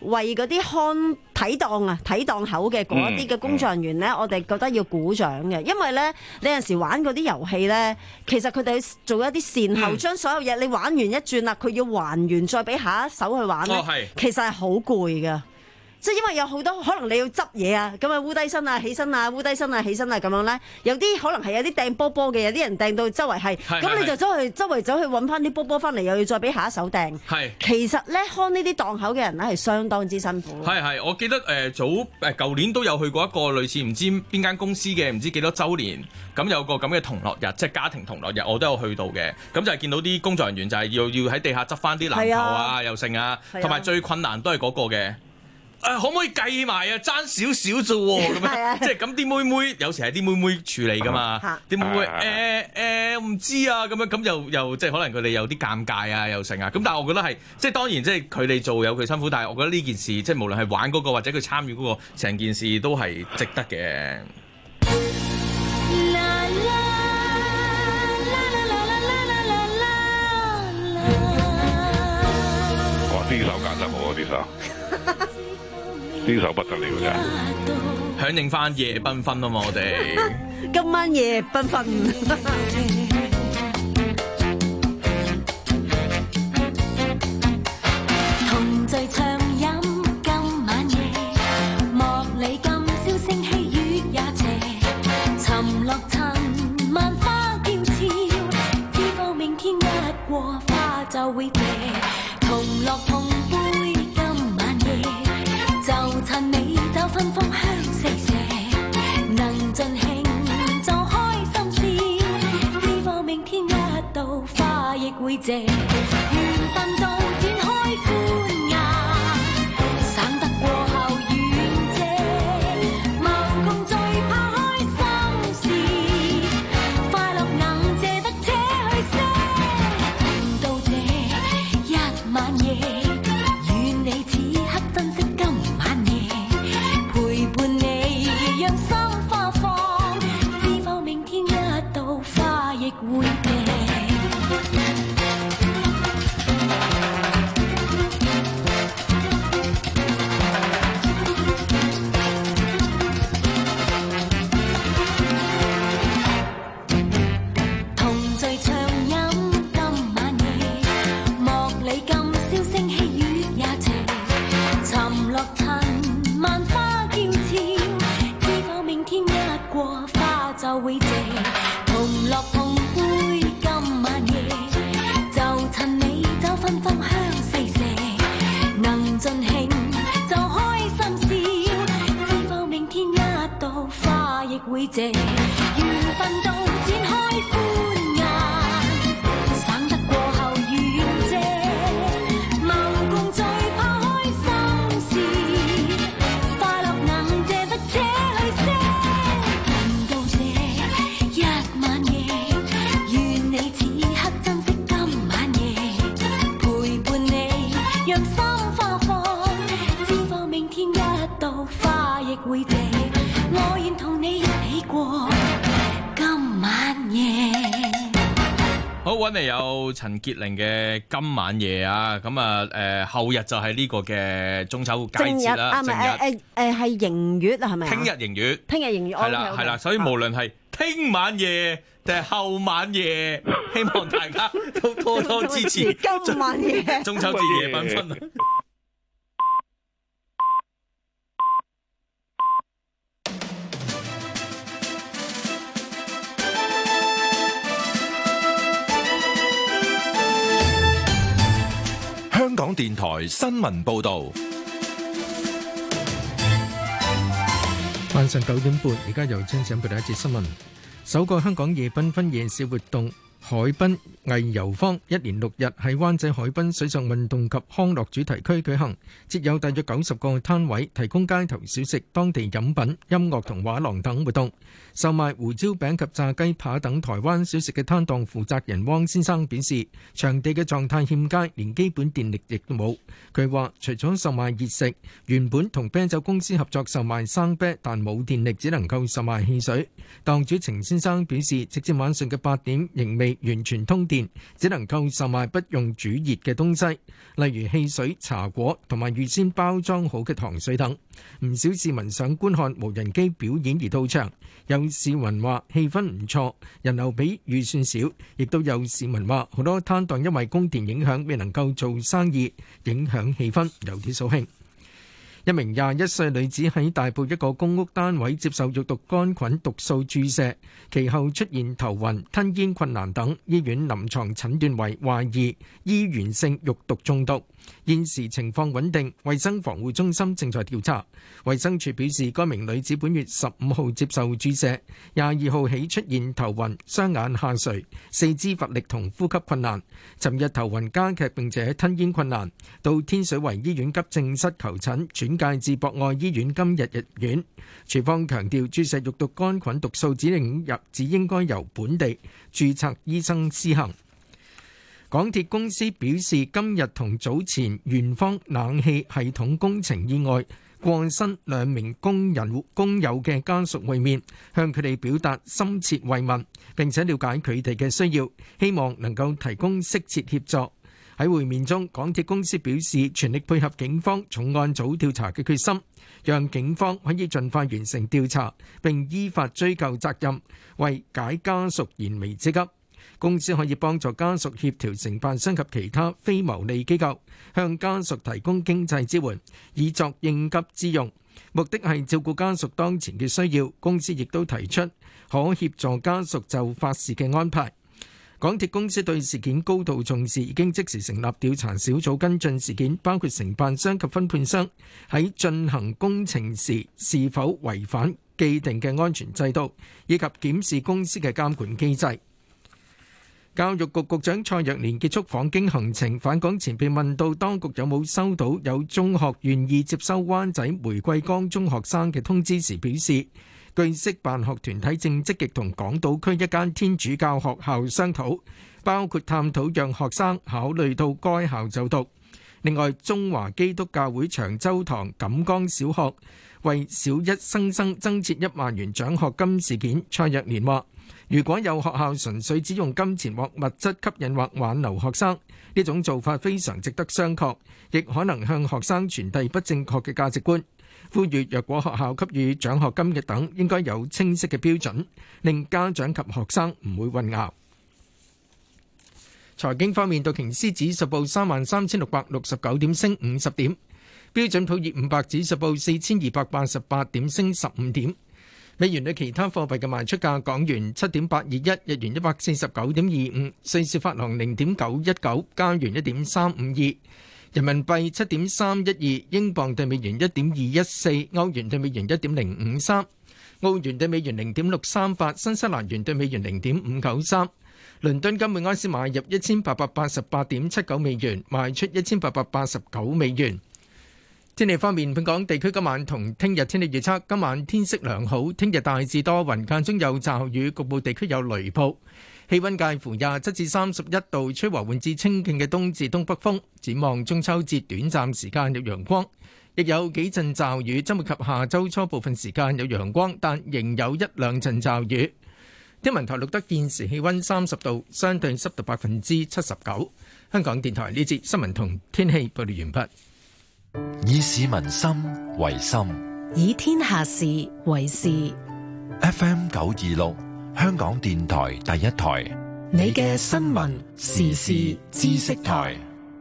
為嗰啲看睇檔啊、睇檔口嘅嗰一啲嘅工作人員咧，嗯嗯、我哋覺得要鼓掌嘅，因為咧你有陣時玩嗰啲遊戲咧，其實佢哋做一啲善後，將、嗯、所有嘢你玩完一轉啦，佢要還原再俾下一手去玩咧，哦、其實係好攰噶。即係因為有好多可能你要執嘢啊，咁啊烏低身啊、起身啊、烏低身啊、起身啊咁樣咧，有啲可能係有啲掟波波嘅，有啲人掟到周圍係，咁你就周圍周圍走去揾翻啲波波翻嚟，又要再俾下一手掟。係其實咧看呢啲檔口嘅人咧係相當之辛苦。係係，我記得誒、呃、早誒舊年都有去過一個類似唔知邊間公司嘅唔知幾多週年，咁有個咁嘅同樂日，即係家庭同樂日，我都有去到嘅。咁就係見到啲工作人員就係要要喺地下執翻啲籃球啊、又剩啊，同埋最困難都係嗰個嘅。誒、呃、可唔可以計埋啊？爭少少啫喎，咁樣即係咁啲妹妹有時係啲妹妹處理噶嘛，啲妹妹誒誒唔知啊，咁樣咁又又即係可能佢哋有啲尷尬啊，又成啊，咁但係我覺得係即係當然即係佢哋做有佢辛苦，但係我覺得呢件事即係無論係玩嗰、嗰個或者佢參與嗰個成件事都係值得嘅。 哇！呢首揀得好啊，呢首。呢首不得了啫， 響應翻夜繽紛啊嘛！我哋今晚夜繽紛， 同聚暢飲今晚夜，莫理今宵聲氣雨也斜，沉落塵萬花嬌俏，知否明天一過花就會謝，同樂同杯今晚夜。就趁美酒芬芳香四射，能盡興就開心笑，知否明天一到花亦會謝，緣分到展開歡顏，省得過後遠借，謀共聚拋開心事，快樂能借得且去些，到這一晚夜，願你此刻珍惜今陪伴你，讓心花放，知否明天一到花亦會謝。同聚暢飲今晚夜，莫理今宵聲氣雨也斜，沉落塵萬花嬌俏，知否明天一過花就會謝，同樂同杯今晚夜，就趁美酒芬芳香四射，能盡興就開心笑，知否明天一到花亦會謝，緣分到展開歡顏，省得過後遠借，謀共聚拋開心事，快樂能借得且去些，到這一晚夜，願你此刻珍惜今晚夜，陪伴你讓心花放，知否明天一到花亦會謝，我願同你一起過今晚夜。 好，揾嚟有陳潔靈嘅今晚夜啊，咁啊誒後日就係呢個嘅中秋佳節啦，正日啊，誒誒係迎月啊，係咪啊？ 聽日迎月， 聽日迎月， 係啦係啦，所以無論係聽晚夜定係後晚夜，希望大家都多多支持今晚夜中秋節夜繽紛啊！ 香港電台新聞報導， 晚上九點半，而家由張展報第一節新聞。首個香港夜繽紛夜市活動海濱藝遊坊一連六日喺灣仔海濱水上運動及康樂主題區舉行，設有大約九十個攤位，提供街頭小食、當地飲品、音樂同畫廊等活動。售賣胡椒餅及炸雞扒等台灣小食嘅攤檔負責人汪先生表示，場地嘅狀態欠佳，連基本電力亦都冇。佢話除咗售賣熱食，原本同啤酒公司合作售賣生啤，但冇電力，只能夠售賣汽水。檔主程先生表示，直至晚上嘅八點仍未完全通電。 店只能夠售賣不用煮熱嘅東西，例如汽水、茶果同埋預先包裝好嘅糖水等。唔少市民想觀看無人機表演而到場，有市民話氣氛唔錯，人流比預算少，亦都有市民話好多攤檔因為供電影響未能夠做生意，影響氣氛，有啲掃興。一名廿一歲女子喺大埔一個公屋單位接受肉毒桿菌毒素注射，其後出現頭暈、吞嚥困難等，醫院臨床診斷為懷疑醫源性肉毒中毒。現時情況穩定，衛生防護中心正在調查。衛生署表示，該名女子本月十五號接受注射，廿二號起出現頭暈、雙眼下垂、四肢乏力同呼吸困難。尋日頭暈加劇並且吞嚥困難，到天水圍醫院急症室求診，轉介至博愛醫院今日入院。署方強調，注射肉毒桿菌毒素指令入只應該由本地註冊醫生施行。港鐵公司表示，今日同早前圓方冷氣系統工程意外過身兩名工人工友嘅家屬會面，向佢哋表達深切慰問，並且了解佢哋嘅需要，希望能夠提供適切協助。喺會面中，港鐵公司表示全力配合警方重案組調查嘅決心，讓警方可以盡快完成調查，並依法追究責任，為解家屬燃眉之急。公司可以幫助家屬協調承辦商及其他非牟利機構，向家屬提供經濟支援，以作應急之用。目的係照顧家屬當前嘅需要。公司亦都提出可協助家屬就法事嘅安排。港鐵公司對事件高度重視，已經即時成立調查小組跟進事件，包括承辦商及分判商喺進行工程時是否違反既定嘅安全制度，以及檢視公司嘅監管機制。教育局局長蔡若蓮結束訪京行程，返港前被問到當局有冇收到有中學願意接收灣仔玫瑰崗中學生嘅通知時，表示據悉辦學團體正積極同港島區一間天主教學校商討，包括探討讓學生考慮到該校就讀。另外，中華基督教會長洲堂錦江小學為小一新生增設一萬元獎學金事件，蔡若蓮話：如果有學校純粹只用金錢或物質吸引或挽留學生，呢種做法非常值得商榷，亦可能向學生傳遞不正確嘅價值觀。呼籲若果學校給予獎學金嘅等，應該有清晰嘅標準，令家長及學生唔會混淆。財經方面，道瓊斯指數報三萬三千六百六十九點，升五十點；標準普爾五百指數報四千二百八十八點，升十五點。美元對其他貨幣嘅賣出價：港元七點八二一，日元一百四十九點二五，瑞士法郎零點九一九，加元一點三五二，人民幣七點三一二，英鎊對美元一點二一四，歐元對美元一點零五三，澳元對美元零點六三八，新西蘭元對美元零點五九三。倫敦金每安士買入一千八百八十八點七九美元，賣出一千八百八十九美元。天氣方面，本港地區今晚同聽日天氣預測：今晚天色良好，聽日大致多雲，間中有驟雨，局部地區有雷暴。氣溫介乎廿七至三十一度，吹和緩至清勁嘅東至東北風。展望中秋節短暫時間有陽光，亦有幾陣驟雨。周末及下周初部分時間有陽光，但仍有一兩陣驟雨。天文台錄得現時氣溫三十度，相對濕度百分之七十九。香港電台呢節新聞同天氣報道完畢。 以市民心為心， 以天下事為事。 F M 九二六，香港電台第一台， 你嘅新聞時事知識台。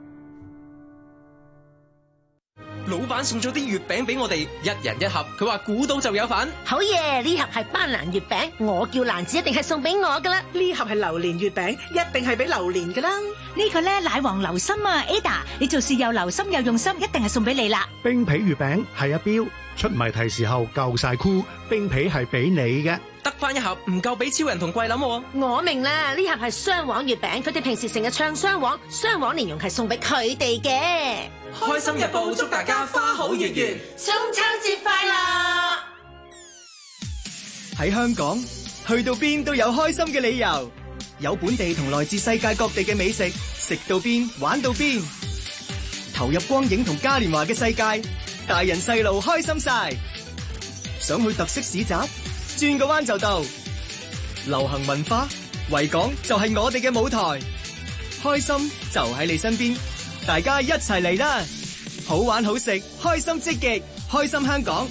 老闆送咗啲月餅俾我哋，一人一盒，佢話估到就有份。 好嘢！呢盒係班蘭月餅，我叫蘭子，一定係送俾我噶啦。 呢盒係榴蓮月餅，一定係俾榴蓮噶啦。 呢個咧奶黃流心啊 ，Ada， 你做事又留心又用心，一定係送俾你啦。 冰皮月餅係阿標出謎題時候夠晒酷，冰皮係俾你嘅。 得翻一盒唔夠俾超人同桂林喎。 我明啦，呢盒係雙黃月餅，佢哋平時成日唱雙黃，雙黃蓮蓉係送俾佢哋嘅。 開心日報祝大家花好月圓， 中秋節快樂！ 喺香港，去到邊都有開心嘅理由，有本地同來自世界各地嘅美食，食到邊玩到邊，投入光影同嘉年華嘅世界，大人細路開心晒。想去特色市集，轉個彎就到。流行文化，維港就係我哋嘅舞台。 開心就喺你身邊，大家一齊嚟啦！好玩好食，開心積極，開心香港。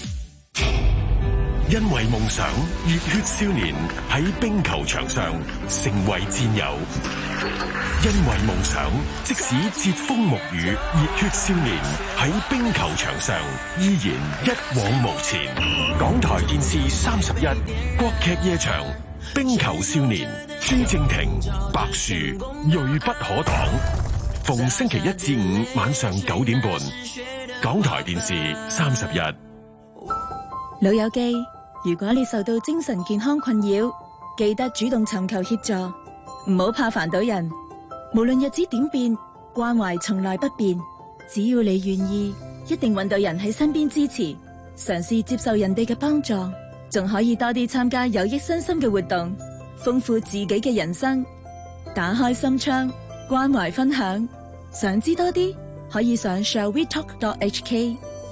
因為夢想，熱血少年喺冰球場上成為戰友；因為夢想，即使櫛風沐雨，熱血少年喺冰球場上依然一往無前。港台電視三十一，國劇夜場，冰球少年，朱正廷、白樹，銳不可擋。逢星期一至五晚上九點半，港台電視三十一。 老友記，如果你受到精神健康困擾，記得主動尋求協助，唔好怕煩到人。無論日子點變，關懷從來不變。只要你願意，一定搵到人喺身邊支持。嘗試接受人哋嘅幫助，仲可以多啲參加有益身心嘅活動，豐富自己嘅人生。打開心窗，關懷分享。想知多啲，可以上 shall we talk dot h k。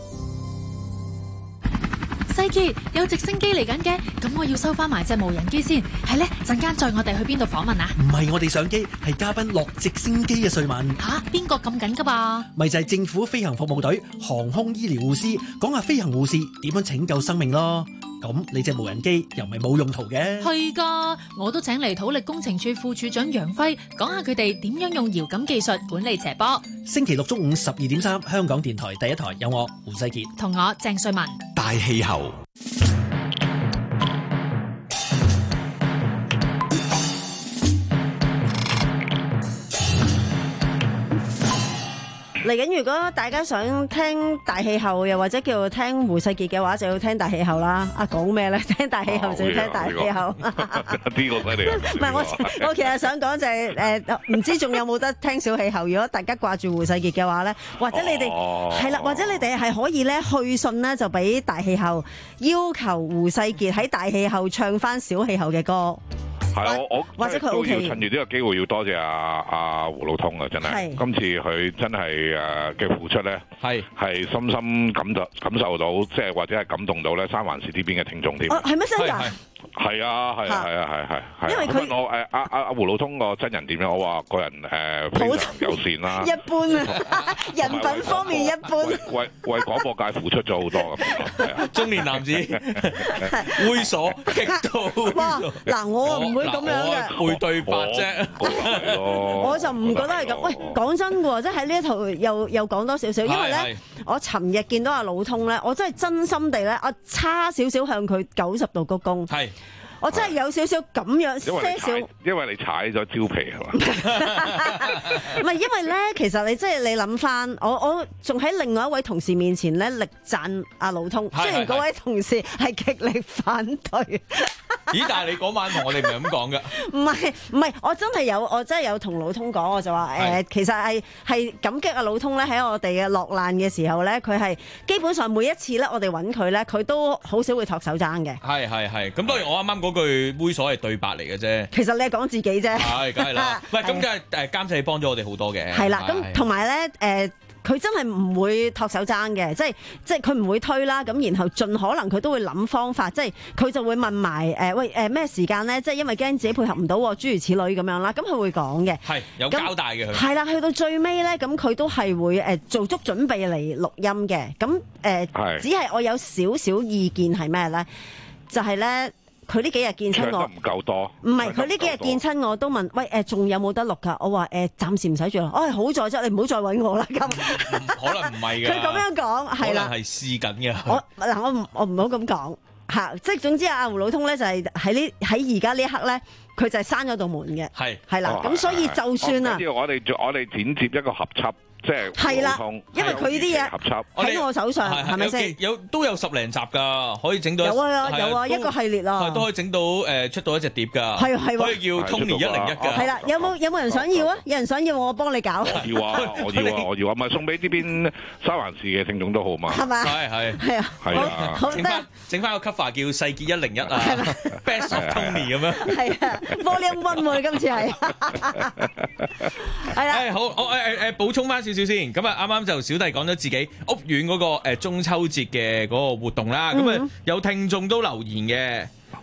世傑，有直升機嚟緊嘅，咁我要收翻埋隻無人機先。係咧，陣間載我哋去邊度訪問啊？ 唔係我哋上機，係嘉賓落直升機嘅瑞文。 吓，邊個咁緊噶噃？ 咪就係政府飛行服務隊航空醫療護士，講下飛行護士點樣拯救生命咯。咁你隻無人機又唔係冇用途嘅？ 係噶，我都請嚟土力工程處副處長楊輝講下佢哋點樣用遙感技術管理斜坡。 星期六中午十二點三，香港電台第一台有我胡世傑同我鄭瑞文。 大氣候。 嚟緊，如果大家想聽大氣候，又或者叫聽胡世傑嘅話，就要聽大氣候啦。啊，講咩咧？聽大氣候就要聽大氣候。 呢個犀利啊！ 唔係我，我其實想講就係、是、誒，唔、呃、知仲有冇得聽小氣候？如果大家掛住胡世傑嘅話咧，或者你哋係啦，或者你哋係可以咧去信咧，就俾大氣候要求胡世傑喺大氣候唱翻小氣候嘅歌。 係啊，我我或者佢都要趁住呢個機會要多謝阿阿胡老通啊！真係，今次佢真係誒嘅付出咧，係係深深感受感受到，即係或者係感動到咧三藩市呢邊嘅聽眾添。 哦，係咩真㗎？ 係啊，係啊，係啊，係係係。 因為佢我誒阿阿阿胡老通個真人點樣？我話個人誒非常友善啦， 一般啊，人品方面一般。 為為廣播界付出咗好多咁。 中年男子猥瑣極度。 哇！嗱，我唔會咁樣嘅。 背對白啫。 我就唔覺得係咁。喂，講真嘅喎，即係喺呢一套又又講多少少，因為咧，我尋日見到阿老通咧，我真係真心地咧，我差少少向佢九十度鞠躬。係。我真係有少少咁樣些少， 因為你踩咗蕉皮係嘛？ 唔係因為咧，其實你即係你諗翻，我我仲喺另外一位同事面前咧力讚阿老通，雖然嗰位同事係極力反對。 咦？但係你嗰晚同我哋唔係咁講㗎？ 唔係唔係，我真係有我真係有同老通講，我就話誒、呃，其實係係感激阿老通咧喺我哋嘅落難嘅時候咧，佢係基本上每一次咧，我哋揾佢咧，佢都好少會托手踭嘅。係係係，咁當然我啱啱嗰句猥瑣係對白嚟嘅啫。其實你係講自己啫。係，梗係啦。喂，咁梗係誒監製幫咗我哋好多嘅。係啦，咁同埋咧誒。佢真係唔會托手踭嘅，即係即係佢唔會推啦，咁然後盡可能佢都會諗方法，即係佢就會問埋誒、呃、喂誒咩、呃、時間咧，即係因為驚自己配合唔到，諸如此類咁樣啦，咁佢會講嘅，係有交代嘅佢。係啦，去到最尾咧，咁佢都係會誒做足準備嚟錄音嘅，咁誒、呃、只係我有少少意見係咩咧？就係、是、咧。佢呢幾日見親我，唔夠多。唔係佢呢幾日見親我都問，喂誒，仲、呃、有冇得錄㗎？我話誒、呃，暫時唔使住啦。哦，好在啫，你唔好再揾我啦。咁可能唔係嘅。佢咁樣講係啦，係試緊嘅。我嗱，我唔我唔好咁講嚇，即係總之阿胡老通咧就係喺呢喺而家呢一刻咧，佢就係閂咗道門嘅。係係啦，咁、哦、所以就算啊，我哋我哋剪接一個合輯。即係係啦，因為佢啲嘢喺我手上，係咪先？ 有都有十零集㗎，可以整到有啊有啊一個系列啊， 都可以整到誒出到一隻碟㗎， 係係可以叫 Tony 一零一㗎。係啦， 有冇有冇人想要啊？有人想要我幫你搞。 要啊！我要啊！我要啊！咪送俾呢邊三藩市嘅聽眾都好嘛？係嘛？ 係係係啊！ 係啊！ 好，整翻整翻個 cover 叫世傑一零一啊，Best of Tony 咁樣。 係啊，Volume One 喎，今次係。係啦。 誒好，我誒誒誒補充翻少少先，咁啊啱啱。啱就小弟講咗自己屋苑嗰個誒中秋節嘅嗰個活動啦，咁啊有聽眾都留言嘅，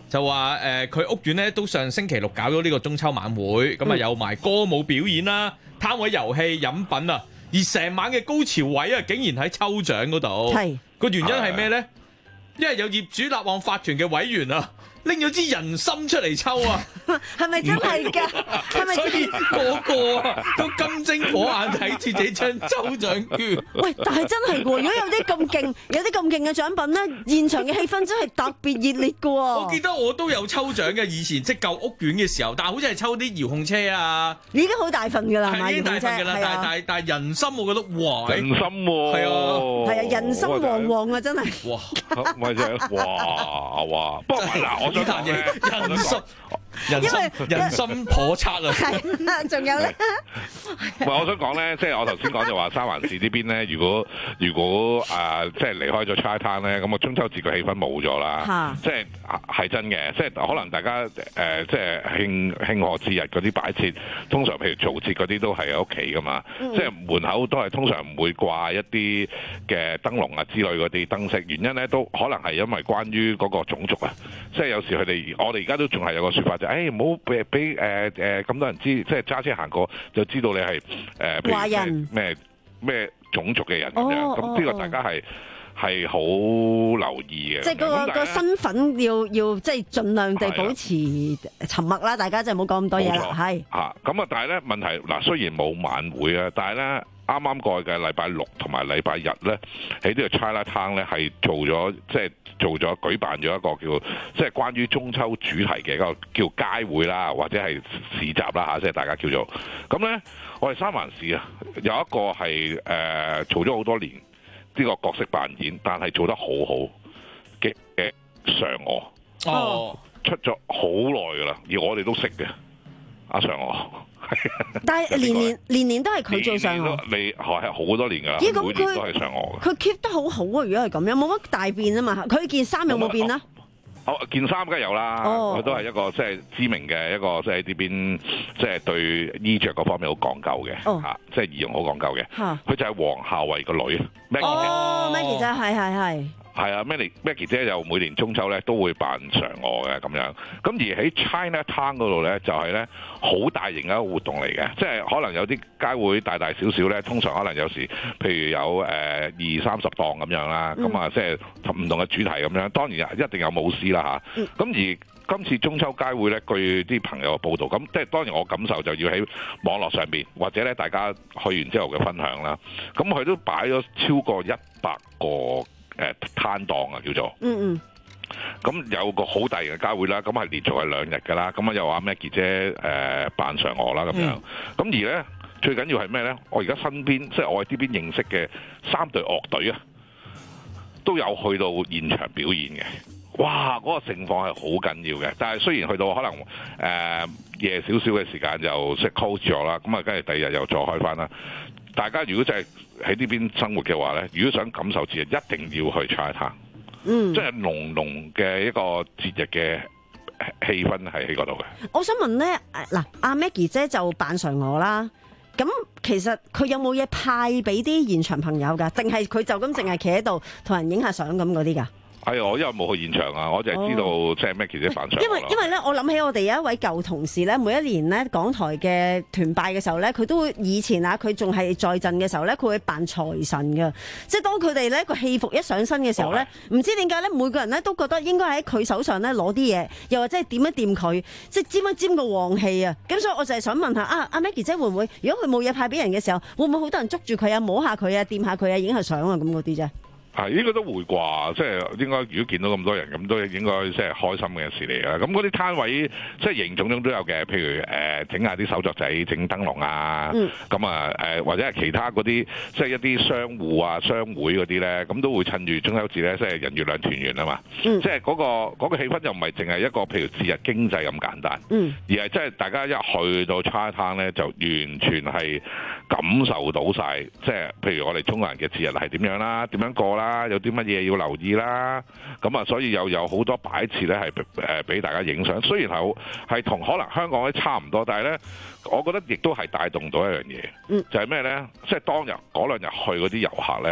就話誒佢屋苑咧都上星期六搞咗呢個中秋晚會，咁啊、嗯、有埋歌舞表演啦、攤位遊戲、飲品啊，而成晚嘅高潮位啊，竟然喺抽獎嗰度。係個原因係咩咧？因為有業主立案法團嘅委員啊，拎咗支人參出嚟抽啊！ 係咪真係㗎？係咪？ 所以個個啊都金睛火眼睇住這張抽獎券。 喂，但係真係喎！如果有啲咁勁，有啲咁勁嘅獎品咧，現場嘅氣氛真係特別熱烈㗎喎。 我記得我都有抽獎嘅，以前即舊屋苑嘅時候，但係好似係抽啲遙控車啊， 已經好大份㗎啦， 係已經大份㗎啦。但係但係但係人參，我覺得哇， 人參喎， 係啊， 係啊，人參旺旺啊，真係。 哇， 咪就係哇哇！不過嗱，我想講咧， 人參。人參人參叵測啊！ 係啊，仲有咧。 唔係，我想講咧，即係我頭先講就話三藩市呢邊咧，如果如果啊，即係離開咗 Chinatown 咧，咁啊中秋節嘅氣氛冇咗啦。即係係真嘅，即係可能大家誒，即係慶慶賀節日嗰啲擺設，通常譬如做節嗰啲都係喺屋企噶嘛。即係門口都係通常唔會掛一啲嘅燈籠啊之類嗰啲燈飾。原因咧都可能係因為關於嗰個種族啊，即係有時佢哋我哋而家都仲係有個説法。誒唔好俾俾誒誒咁多人知，即係揸車行過就知道你係誒譬如咩咩種族嘅人咁樣，咁呢個大家係係好留意嘅。 即係嗰個個身份要要即係盡量地保持沉默啦，大家真係唔好講咁多嘢啦。係嚇咁啊！但係咧問題嗱，雖然冇晚會啊，但係咧。啱啱過去嘅禮拜六同埋禮拜日咧，喺呢個 Chinatown 咧係做咗即係做咗舉辦咗一個叫即係關於中秋主題嘅一個叫街會啦，或者係市集啦嚇，即係大家叫做咁咧。我哋三藩市啊有一個係誒、呃、做咗好多年呢個角色扮演，但係做得好好嘅嘅嫦娥哦，出咗好耐㗎啦，而我哋都識嘅阿嫦娥。 但係年年年年都係佢做嫦娥， 你係好多年㗎啦，每年都係嫦娥嘅。 佢 keep 得好好啊！如果係咁樣，冇乜大變啊嘛。佢件衫有冇變啊？ 哦，件衫梗係有啦，佢、哦、都係一個即係知名嘅一個即係呢邊即係對衣着嗰方面好講究嘅嚇、哦啊，即係儀容好講究嘅。佢、啊、就係黃夏蕙個女 Maggie 哦 Maggie 姐係係係。 係啊 Maggie Maggie 姐又每年中秋咧都會扮嫦娥嘅咁樣，咁而喺 Chinatown 嗰度咧就係咧好大型嘅一個活動嚟嘅，即係可能有啲街會大大小小咧，通常可能有時譬如有誒二三十檔咁樣啦，咁啊即係唔同嘅主題咁樣，當然一定有舞獅啦嚇，咁、嗯、而今次中秋街會咧，據啲朋友嘅報道，咁即係當然我感受就要喺網絡上邊或者咧大家去完之後嘅分享啦，咁佢都擺咗超過一百個。誒攤檔啊，叫做嗯嗯，咁有個好大型嘅街會啦，咁係連續係兩日㗎啦，咁啊又話 Maggie 姐誒扮嫦娥啦咁樣，咁、嗯、而咧最緊要係咩咧？我而家身邊即係我喺呢邊認識嘅三隊樂隊啊，都有去到現場表演嘅，哇！嗰、那個情況係好緊要嘅，但係雖然去到可能誒、呃、夜少少嘅時間就識 close 咗啦，咁啊跟住第二日又再開翻啦。大家如果真係喺呢邊生活嘅話咧，如果想感受節日，一定要去 Chinatown，嗯，即係濃濃嘅一個節日嘅氣氛係喺嗰度嘅。 我想問咧，嗱，阿 Maggie 姐就扮嫦娥啦，咁其實佢有冇嘢派俾啲現場朋友㗎？定係佢就咁淨係企喺度同人影下相咁嗰啲㗎？ 係、哎、我因為冇去現場啊，我就係知道即係 Maggie 姐扮嫦娥。因為因為咧，我諗起我哋有一位舊同事咧，每一年咧港台嘅團拜嘅時候咧，佢都會以前啊，佢仲係在陣嘅時候咧，佢會扮財神嘅。即係當佢哋咧個戲服一上身嘅時候咧，唔、哦、知點解咧，每個人咧都覺得應該喺佢手上咧攞啲嘢，又或者係掂一掂佢，即係沾一沾個旺氣啊！咁所以我就係想問下啊，阿 Maggie 姐會唔會，如果佢冇嘢派俾人嘅時候，會唔會好多人捉住佢啊、摸下佢啊、掂下佢啊、影下相啊咁嗰啲啫？ 係應該都會啩，即係應該如果見到咁多人咁都應該即係開心嘅事嚟㗎。咁嗰啲攤位即係形種種都有嘅，譬如誒整下啲手作仔、整燈籠啊，咁啊誒或者係其他嗰啲即係一啲商戶啊、商會嗰啲咧，咁都會趁住中秋節咧，即係人月兩團圓啊嘛。嗯、即係嗰、嗰個嗰、嗰個氣氛又唔係淨係一個譬如節日經濟咁簡單，嗯、而係即係大家一去到 Chinatown 咧，就完全係感受到晒，即係譬如我哋中國人嘅節日係點樣啦，點樣過啦。有啲乜嘢要留意啦，咁啊，所以又有好多擺設咧，係誒俾大家影相。雖然係係同可能香港咧差唔多，但係咧，我覺得亦都係帶動到一樣嘢，嗯、就係咩咧？即係當日嗰兩日去嗰啲遊客咧，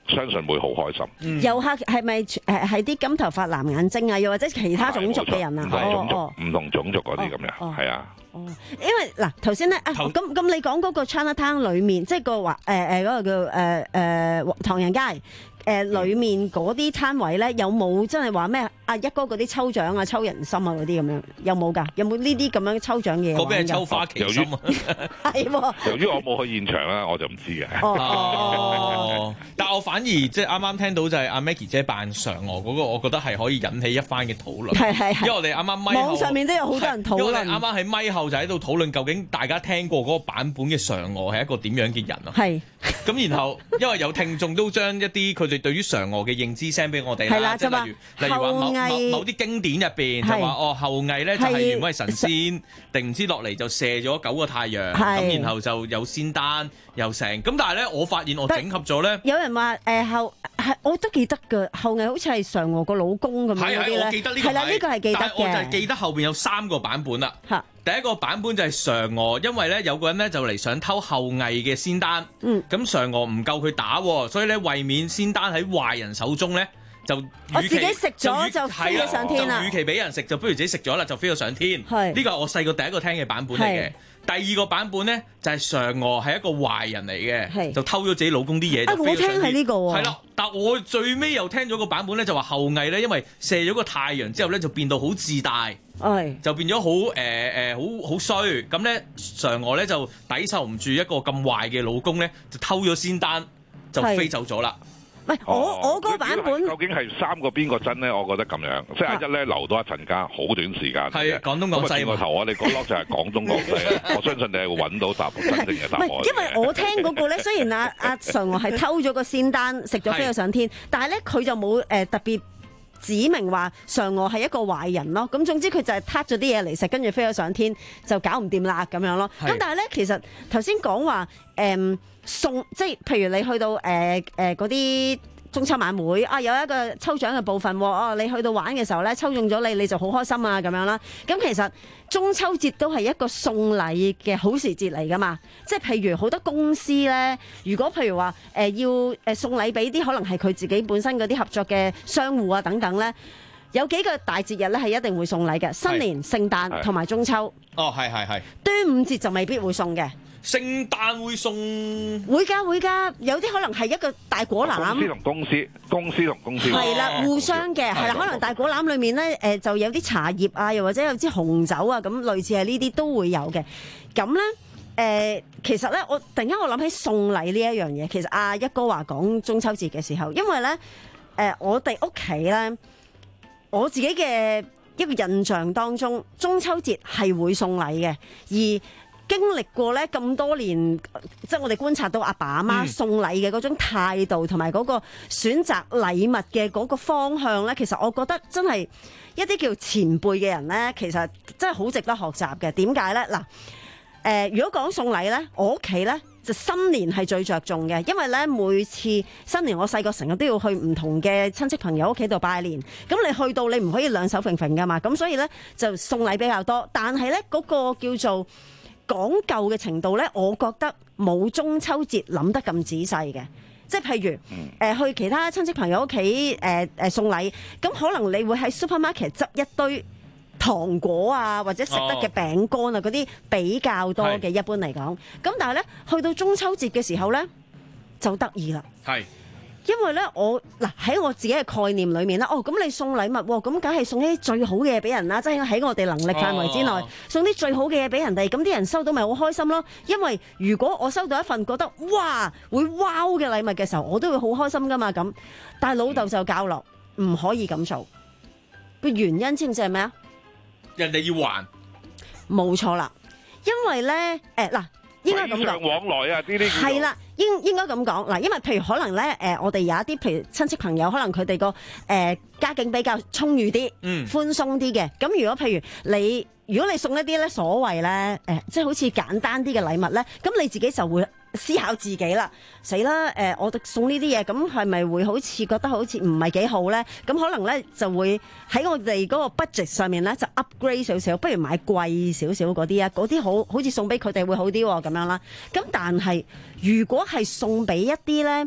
相信會好開心。 嗯、遊客係咪誒係啲金頭髮藍眼睛啊？又或者其他種族嘅人啊？ 唔同種族，唔、 哦、 同種族嗰啲咁樣，係、哦、啊。 哦，因為嗱頭先咧啊，咁咁你講嗰個 Chinatown 裏面，即係個話誒誒嗰個叫誒誒、呃、唐人街。誒、呃，裏面嗰啲攤位咧，有冇真係話咩？阿一哥嗰啲抽獎啊、抽人心啊嗰啲咁樣，有冇㗎？有冇呢啲咁樣抽獎嘢？ 嗰邊係抽花旗參啊， 係喎。 由於我冇去現場啦，我就唔知嘅。 哦，但係我反而即係啱啱聽到就係阿 Maggie 姐扮嫦娥嗰個，我覺得係可以引起一番嘅討論。係係係。因為我哋啱啱咪後網上面都有好多人討論。 因為我哋啱啱喺咪後就喺度討論，究竟大家聽過嗰個版本嘅嫦娥係一個點樣嘅人啊？係。咁然後因為有聽眾都將一啲佢哋對於嫦娥嘅認知 send 俾我哋啦，即係例如例如話某某某啲經典入邊就話哦後羿咧就係原本係神仙，定唔知落嚟就射咗九個太陽，咁然後就有仙丹又成，咁但係咧我發現我整合咗咧， 有人話誒後係我都記得㗎，後羿好似係嫦娥個老公咁樣嗰啲咧，係啦呢個係記得嘅， 但係我就係記得後邊有三個版本啦。第一個版本就係嫦娥，因為咧有個人咧就嚟想偷後羿嘅仙丹，咁嫦娥唔夠佢打，所以咧為免仙丹喺壞人手中咧，就我自己食咗就飛咗上天啦。 就與其俾人食，就不如自己食咗啦，就飛咗上天。係呢個係我細個第一個聽嘅版本嚟嘅。第二個版本咧就係嫦娥係一個壞人嚟嘅，就偷咗自己老公啲嘢。啊， 我聽係呢個喎。 係啦，但我最尾又聽咗個版本咧，就話後羿咧，因為射咗個太陽之後咧，就變到好自大。係就變咗好誒誒好好衰，咁咧嫦娥咧就抵受唔住一個咁壞嘅老公咧，就偷咗仙丹就飛走咗啦。 唔係我我嗰個版本究竟係三個邊個真咧？我覺得咁樣，即係一咧留多一陣間，好短時間。 係廣東廣西個頭，我哋嗰粒就係廣東廣西。我相信你係會揾到答真正嘅答案。 唔係，因為我聽嗰個咧，雖然阿阿嫦娥係偷咗個仙丹，食咗飛咗上天，但係咧佢就冇誒特別指明話嫦娥係一個壞人咯，咁總之佢就係撻咗啲嘢嚟食，跟住飛咗上天就搞唔掂啦咁樣咯。咁但係咧，其實頭先講話誒送，即係譬如你去到誒誒嗰啲中秋晚會啊，有一個抽獎嘅部分喎，哦你去到玩嘅時候咧，抽中咗你，你就好開心啊咁樣啦。咁其實中秋節都係一個送禮嘅好時節嚟噶嘛，即係譬如好多公司咧，如果譬如話誒、呃、要誒送禮俾啲可能係佢自己本身嗰啲合作嘅商戶啊等等咧，有幾個大節日咧係一定會送禮嘅，新年、聖誕同埋中秋。 哦，係係係。 端午節就未必會送嘅。 聖誕會送會㗎會㗎，有啲可能係一個大果籃。 公司同公司，公司同公司係啦，互相嘅係啦，可能大果籃裏面咧誒、呃、就有啲茶葉啊，又或者有支紅酒啊，咁類似係呢啲都會有嘅。咁咧誒，其實咧我突然間我諗起送禮呢一樣嘢，其實阿一哥話講中秋節嘅時候，因為咧誒、呃、我哋屋企咧，我自己嘅一個印象當中，中秋節係會送禮嘅，而經歷過咧咁多年，即係我哋觀察到阿爸阿媽送禮嘅嗰種態度，同埋嗰個選擇禮物嘅嗰個方向咧，其實我覺得真係一啲叫前輩嘅人咧，其實真係好值得學習嘅。點解咧？嗱，誒，如果講送禮咧，我屋企咧就新年係最着重嘅，因為咧每次新年我細個成日都要去唔同嘅親戚朋友屋企度拜年，咁你去到你唔可以兩手揈揈噶嘛，咁所以咧就送禮比較多，但係咧嗰個叫做講究嘅程度咧，我覺得冇中秋節諗得咁仔細嘅，即係譬如誒、呃、去其他親戚朋友屋企誒誒送禮，咁可能你會喺 supermarket 執一堆糖果啊，或者食得嘅餅乾啊，嗰啲比較多嘅，一般嚟講。咁但係咧，去到中秋節嘅時候咧，就得意啦。係。因為咧，我嗱喺我自己嘅概念裏面咧，哦，咁你送禮物，咁梗係送啲最好嘅嘢俾人啦，即係喺我哋能力範圍之內，哦、送啲最好嘅嘢俾人哋，咁啲人收到咪好開心咯。因為如果我收到一份覺得哇會 wow 嘅禮物嘅時候，我都會好開心噶嘛咁。但係老豆就教落唔可以咁做，個原因知唔知係咩啊？ 人哋要還， 冇錯啦，因為咧誒嗱。應該咁講， 往來啊，呢啲係啦，應應該咁講嗱，因為譬如可能咧，誒、呃，我哋有一啲譬如親戚朋友，可能佢哋個誒家境比較充裕啲，嗯，寬鬆啲嘅，咁如果譬如你，如果你送一啲咧所謂咧，誒、呃，即係好似簡單啲嘅禮物咧，咁你自己就會思考自己啦，死啦！誒、呃，我送呢啲嘢，咁係咪會好似覺得好似唔係幾好咧？咁可能咧就會喺我哋嗰個 budget 上面咧就 upgrade 少少，不如買貴少少嗰啲啊，嗰啲好好似送俾佢哋會好啲咁樣啦。咁但係如果係送俾一啲咧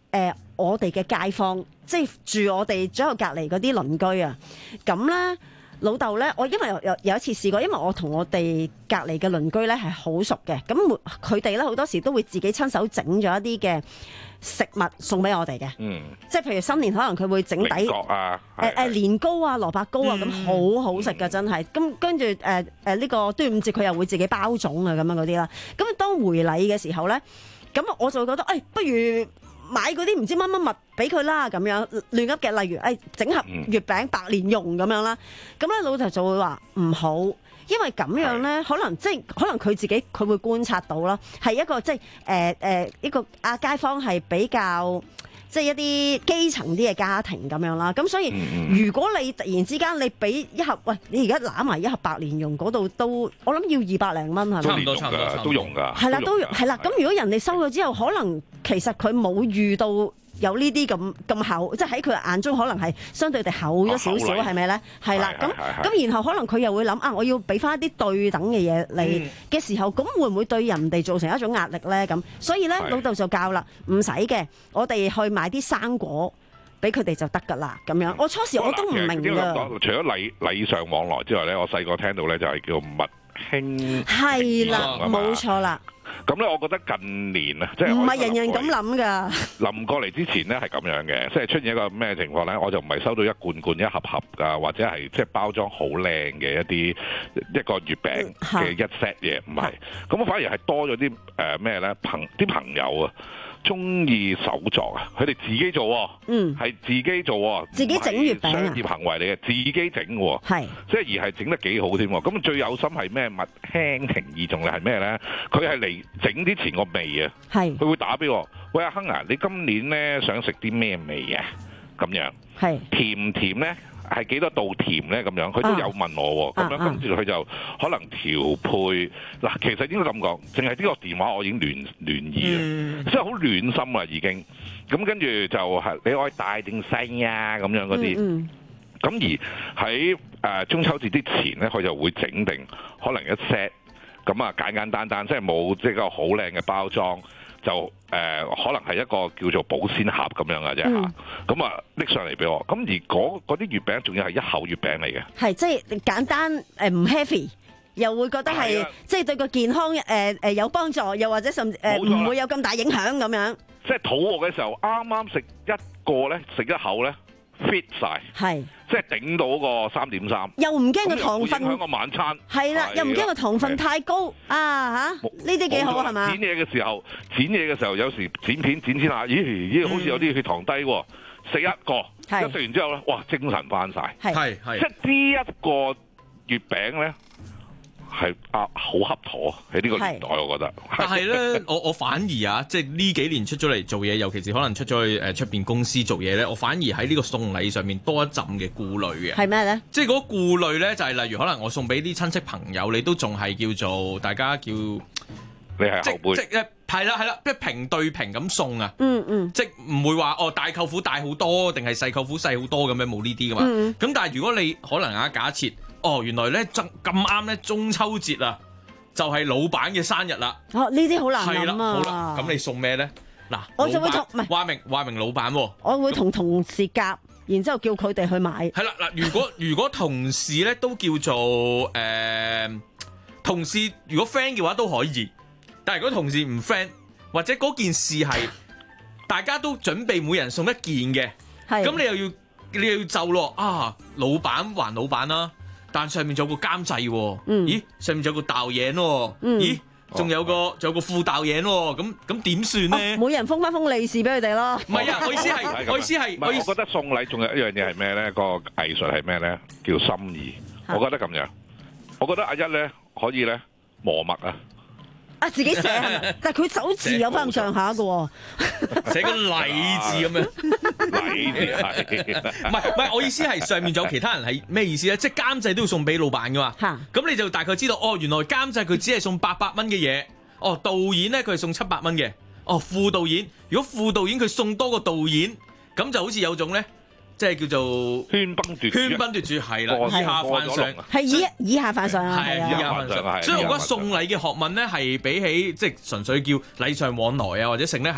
呃、我哋嘅街坊，即係住我哋左右隔離嗰啲鄰居啊。咁咧老豆咧，我因為有有有一次試過，因為我同我哋隔離嘅鄰居咧係好熟嘅，咁佢哋咧好多時都會自己親手整咗一啲嘅食物送俾我哋嘅。嗯，即係譬如新年可能佢會整底誒誒年糕啊、蘿蔔糕啊，咁、嗯、好好食㗎真係。咁跟住誒誒呢個端午節佢又會自己包粽啊咁樣嗰啲啦。咁當回禮嘅時候咧，咁我就會覺得誒、哎，不如買嗰啲唔知乜乜物俾佢啦，咁樣亂噏嘅，例如誒整盒月餅白蓮蓉咁樣啦，咁咧老豆就會話唔好，因為咁樣咧可能即係可能佢自己佢會觀察到啦，係一個即係誒誒一個啊街坊係比較即係一啲基層啲嘅家庭咁樣啦，咁所以如果你突然之間你俾一盒，喂你而家攬埋一盒白蓮蓉嗰度都，我諗要二百零蚊係咪？ 差唔多差唔多都用㗎。 係啦，都係啦。咁如果人哋收咗之後，可能其實佢冇遇到有呢啲咁咁厚，即係喺佢眼中可能係相對地厚咗少少，係咪咧？係啦，咁咁然後可能佢又會諗啊，我要俾翻一啲對等嘅嘢你嘅時候，咁會唔會對人哋造成一種壓力咧？咁所以咧，老豆就教啦，唔使嘅，我哋去買啲生果俾佢哋就得㗎啦。咁樣，我初時我都唔明㗎。 除咗禮禮尚往來之外咧，我細個聽到咧就係叫物輕係啦，冇錯啦。 咁咧，我覺得近年啊，即係唔係人人咁諗㗎。 臨過嚟之前咧係咁樣嘅，即係出現一個咩情況咧？我就唔係收到一罐罐、一盒盒㗎，或者係即係包裝好靚嘅一啲一個月餅嘅一 set 嘢，唔係。咁我反而係多咗啲誒咩咧？朋啲朋友啊，中意手作啊，佢哋自己做喎，嗯，係自己做喎， 自己整月餅啊， 商業行為嚟嘅，自己整喎，係，即係而係整得幾好添喎。咁最有心係咩？物輕情意重嘅係咩咧？佢係嚟整之前個味啊，係，佢會打俾我，喂阿亨啊，你今年咧想食啲咩味啊？咁樣，係，甜唔甜咧？係幾多度甜咧？咁樣佢都有問我喎，咁、啊、樣跟住佢就可能調配嗱，其實應該咁講，淨係呢個電話我已經亂亂意啦，即係好暖心啦已經。咁跟住就係你愛大定細啊咁樣嗰啲。咁、嗯嗯、而喺誒、呃、中秋節之前咧，佢就會整定可能一 set，咁啊簡簡單單，即係冇即係個好靚嘅包裝。就誒、呃、可能係一個叫做保鮮盒咁樣嘅啫嚇，咁啊拎上嚟俾我，咁而嗰啲月餅仲要係一口月餅嚟嘅，係即係簡單誒唔 heavy，又會覺得係即係對個健康誒誒、呃、有幫助，又或者甚至誒唔會有咁大影響咁樣。即係肚餓嘅時候，啱啱食一個咧，食一口咧 fit 晒，係即係頂到嗰個三點三，又唔驚個糖分，影響個晚餐，係啦，又唔驚個糖分太高啊嚇，呢啲幾好係嘛？剪嘢嘅時候，剪嘢嘅時候有時剪片剪剪下，咦咦好似有啲血糖低喎，食一個，一食完之後咧，哇精神翻晒，係係，即係呢一個月餅咧。係啊，好恰妥喺呢個年代，我覺得。 但係咧，我我反而啊，即係呢幾年出咗嚟做嘢，尤其是可能出咗去誒出邊公司做嘢咧，我反而喺呢個送禮上面多一陣嘅顧慮嘅。係咩咧？即係嗰個顧慮咧，就係、是、例如可能我送俾啲親戚朋友，你都仲係叫做大家叫你係後輩，即係係啦係啦，即係平對平咁送啊。嗯嗯，即係唔會話哦大舅父大好多，定係細舅父細好多咁樣，冇呢啲噶嘛。咁、嗯、但係如果你可能啊假設。哦，原來咧咁啱咧中秋節啊，就係、是、老闆嘅生日啦。哦，呢啲好難諗啊。好啦，咁你送咩咧？嗱，我就會同唔係話明話明老闆喎、啊。我會同同事夾，然之後叫佢哋去買。係啦，嗱，如果如果同事咧都叫做誒、呃、同事，如果 friend 嘅話都可以。但係如果同事唔 friend，或者嗰件事係大家都準備每人送一件嘅，咁你又要你又要就咯啊！老闆還老闆啦、啊。但上面仲有個監製喎，咦？上面仲有個導演喎，咦？仲有個仲有個副導演喎，咁咁點算咧？每人封翻封利是俾佢哋咯。唔係啊，我意思係，我意思係，我覺得送禮仲有一樣嘢係咩咧？個藝術係咩咧？叫心意。我覺得咁樣，我覺得阿一咧可以咧磨墨啊。啊！自己寫係咪？但係佢手字有翻咁上下嘅喎，寫個禮字咁樣。禮字係，唔係唔係，我意思係上面仲有其他人係咩意思咧？即係監製都要送俾老闆嘅嘛。嚇！咁你就大概知道，哦，原來監製佢只係送八百蚊嘅嘢，哦，導演咧佢係送七百蚊嘅，哦，副導演如果副導演佢送多個導演，咁就好似有種咧。即係叫做喧賓奪主，喧賓奪主係啦，以下犯上係以以下犯上啊，係啊，以下犯上係。所以我覺得送禮嘅學問咧，係比起即係純粹叫禮尚往來啊，或者成咧係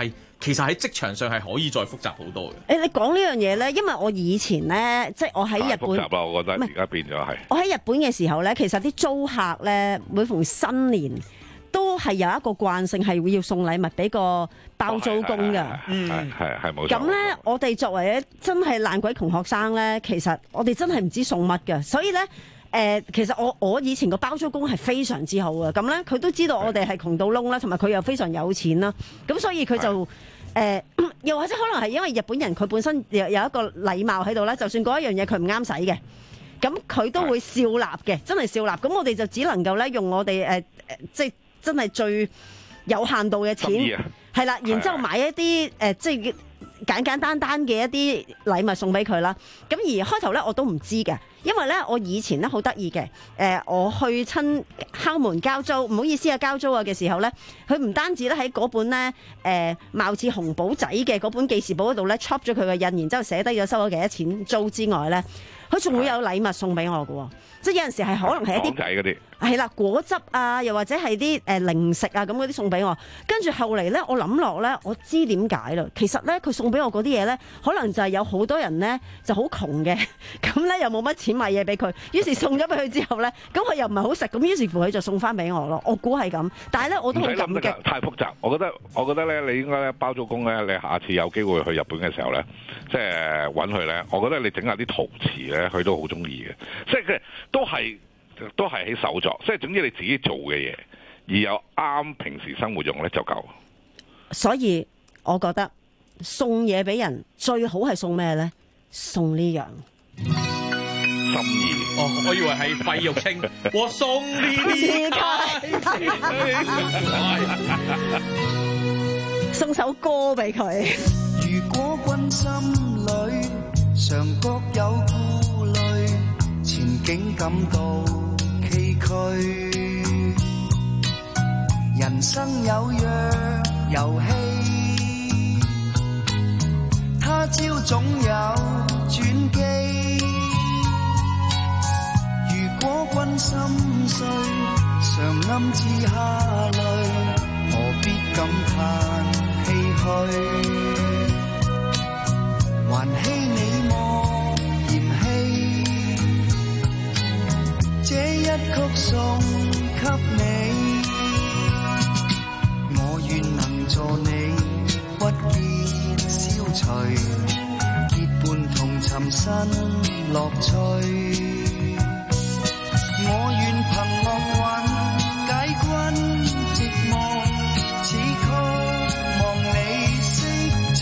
其實喺職場上係可以再複雜好多嘅。 誒，你講呢樣嘢咧，因為我以前咧，即係我喺日本， 複雜啦，我覺得而家變咗係。 我喺日本嘅時候咧，其實啲租客咧，每逢新年都係有一個慣性係會要送禮物俾個包租公㗎。 嗯，係係冇錯。 咁咧，我哋作為真係爛鬼窮學生咧，其實我哋真係唔知送乜㗎，所以咧。誒、呃，其實我我以前個包租公係非常之好嘅，咁咧佢都知道我哋係窮到窿啦，同埋佢又非常有錢啦，咁所以佢就誒、呃，又或者可能係因為日本人佢本身有有一個禮貌喺度啦，就算嗰一樣嘢佢唔啱使嘅，咁佢都會笑納嘅，真係笑納。咁我哋就只能夠咧用我哋誒誒，即係真係最有限度嘅錢，係啦，然之後買一啲誒、呃，即係簡簡單單嘅一啲禮物送俾佢啦。咁而開頭咧我都唔知嘅。因為咧，我以前咧好得意嘅，誒、呃，我去親敲門交租，唔好意思啊，交租啊嘅時候咧，佢唔單止咧喺嗰本咧，誒、呃，貌似紅簿仔嘅嗰本記事簿嗰度咧 chop 咗佢嘅印，然之後寫低咗收咗幾多錢租之外咧，佢仲會有禮物送俾我嘅，即係有陣時係可能係一啲仔嗰啲，係啦，果汁啊，又或者係啲誒零食啊咁嗰啲送俾我。跟住後嚟咧，我諗落咧，我知點解啦。其實咧，佢送俾我嗰啲嘢咧，可能就係有好多人咧就好窮嘅，咁咧又冇乜錢買嘢俾佢，於是送咗俾佢之後咧，咁佢又唔係好食，咁於是乎佢就送翻俾我咯。我估係咁，但係咧我都好感激。 太複雜，我覺得我覺得咧，你應該咧包租公咧，你下次有機會去日本嘅時候咧，即係揾佢咧，我覺得你整下啲陶瓷咧，佢都好中意嘅，即係佢都係。都係喺手作，即係總之你自己做嘅嘢，而有啱平時生活用咧就夠。 所以我覺得送嘢俾人最好係送咩咧？送呢樣心意。 哦，我以為係費玉清，我送呢啲， 送首歌俾佢。 如果君心裏常覺有顧慮，前景感到崎嶇，人生有樣遊戲，他朝總有轉機。如果君心碎，常暗自下淚，何必感嘆唏噓？還希你莫嫌棄，這一曲送給你，我願能助你鬱結消除，結伴同尋新樂趣。我願憑樂韻解君寂寞，此曲望你識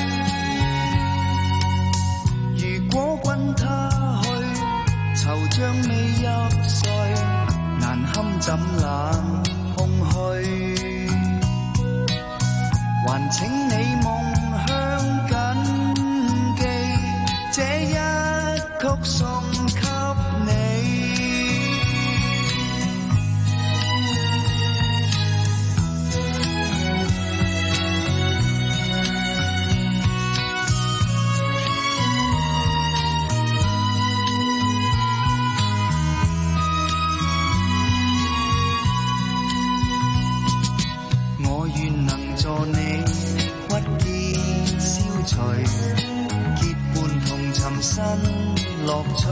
取。如果君他去，惆悵未入睡，難堪怎冷空虛。還請你夢鄉謹記，這一曲送給你。結伴同尋新樂趣，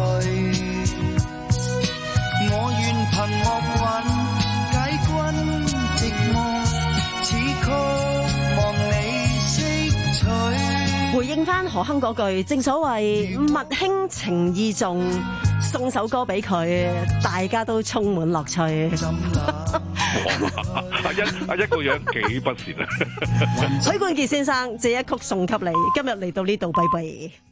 我願憑樂韻解君寂寞，此曲望你識取。 回應翻何鏗嗰句，正所謂物輕情意重，送首歌俾佢，大家都充滿樂趣。 阿一阿一個樣幾不善啊！ 許冠傑先生，這一曲送給你。今日嚟到呢度，拜拜。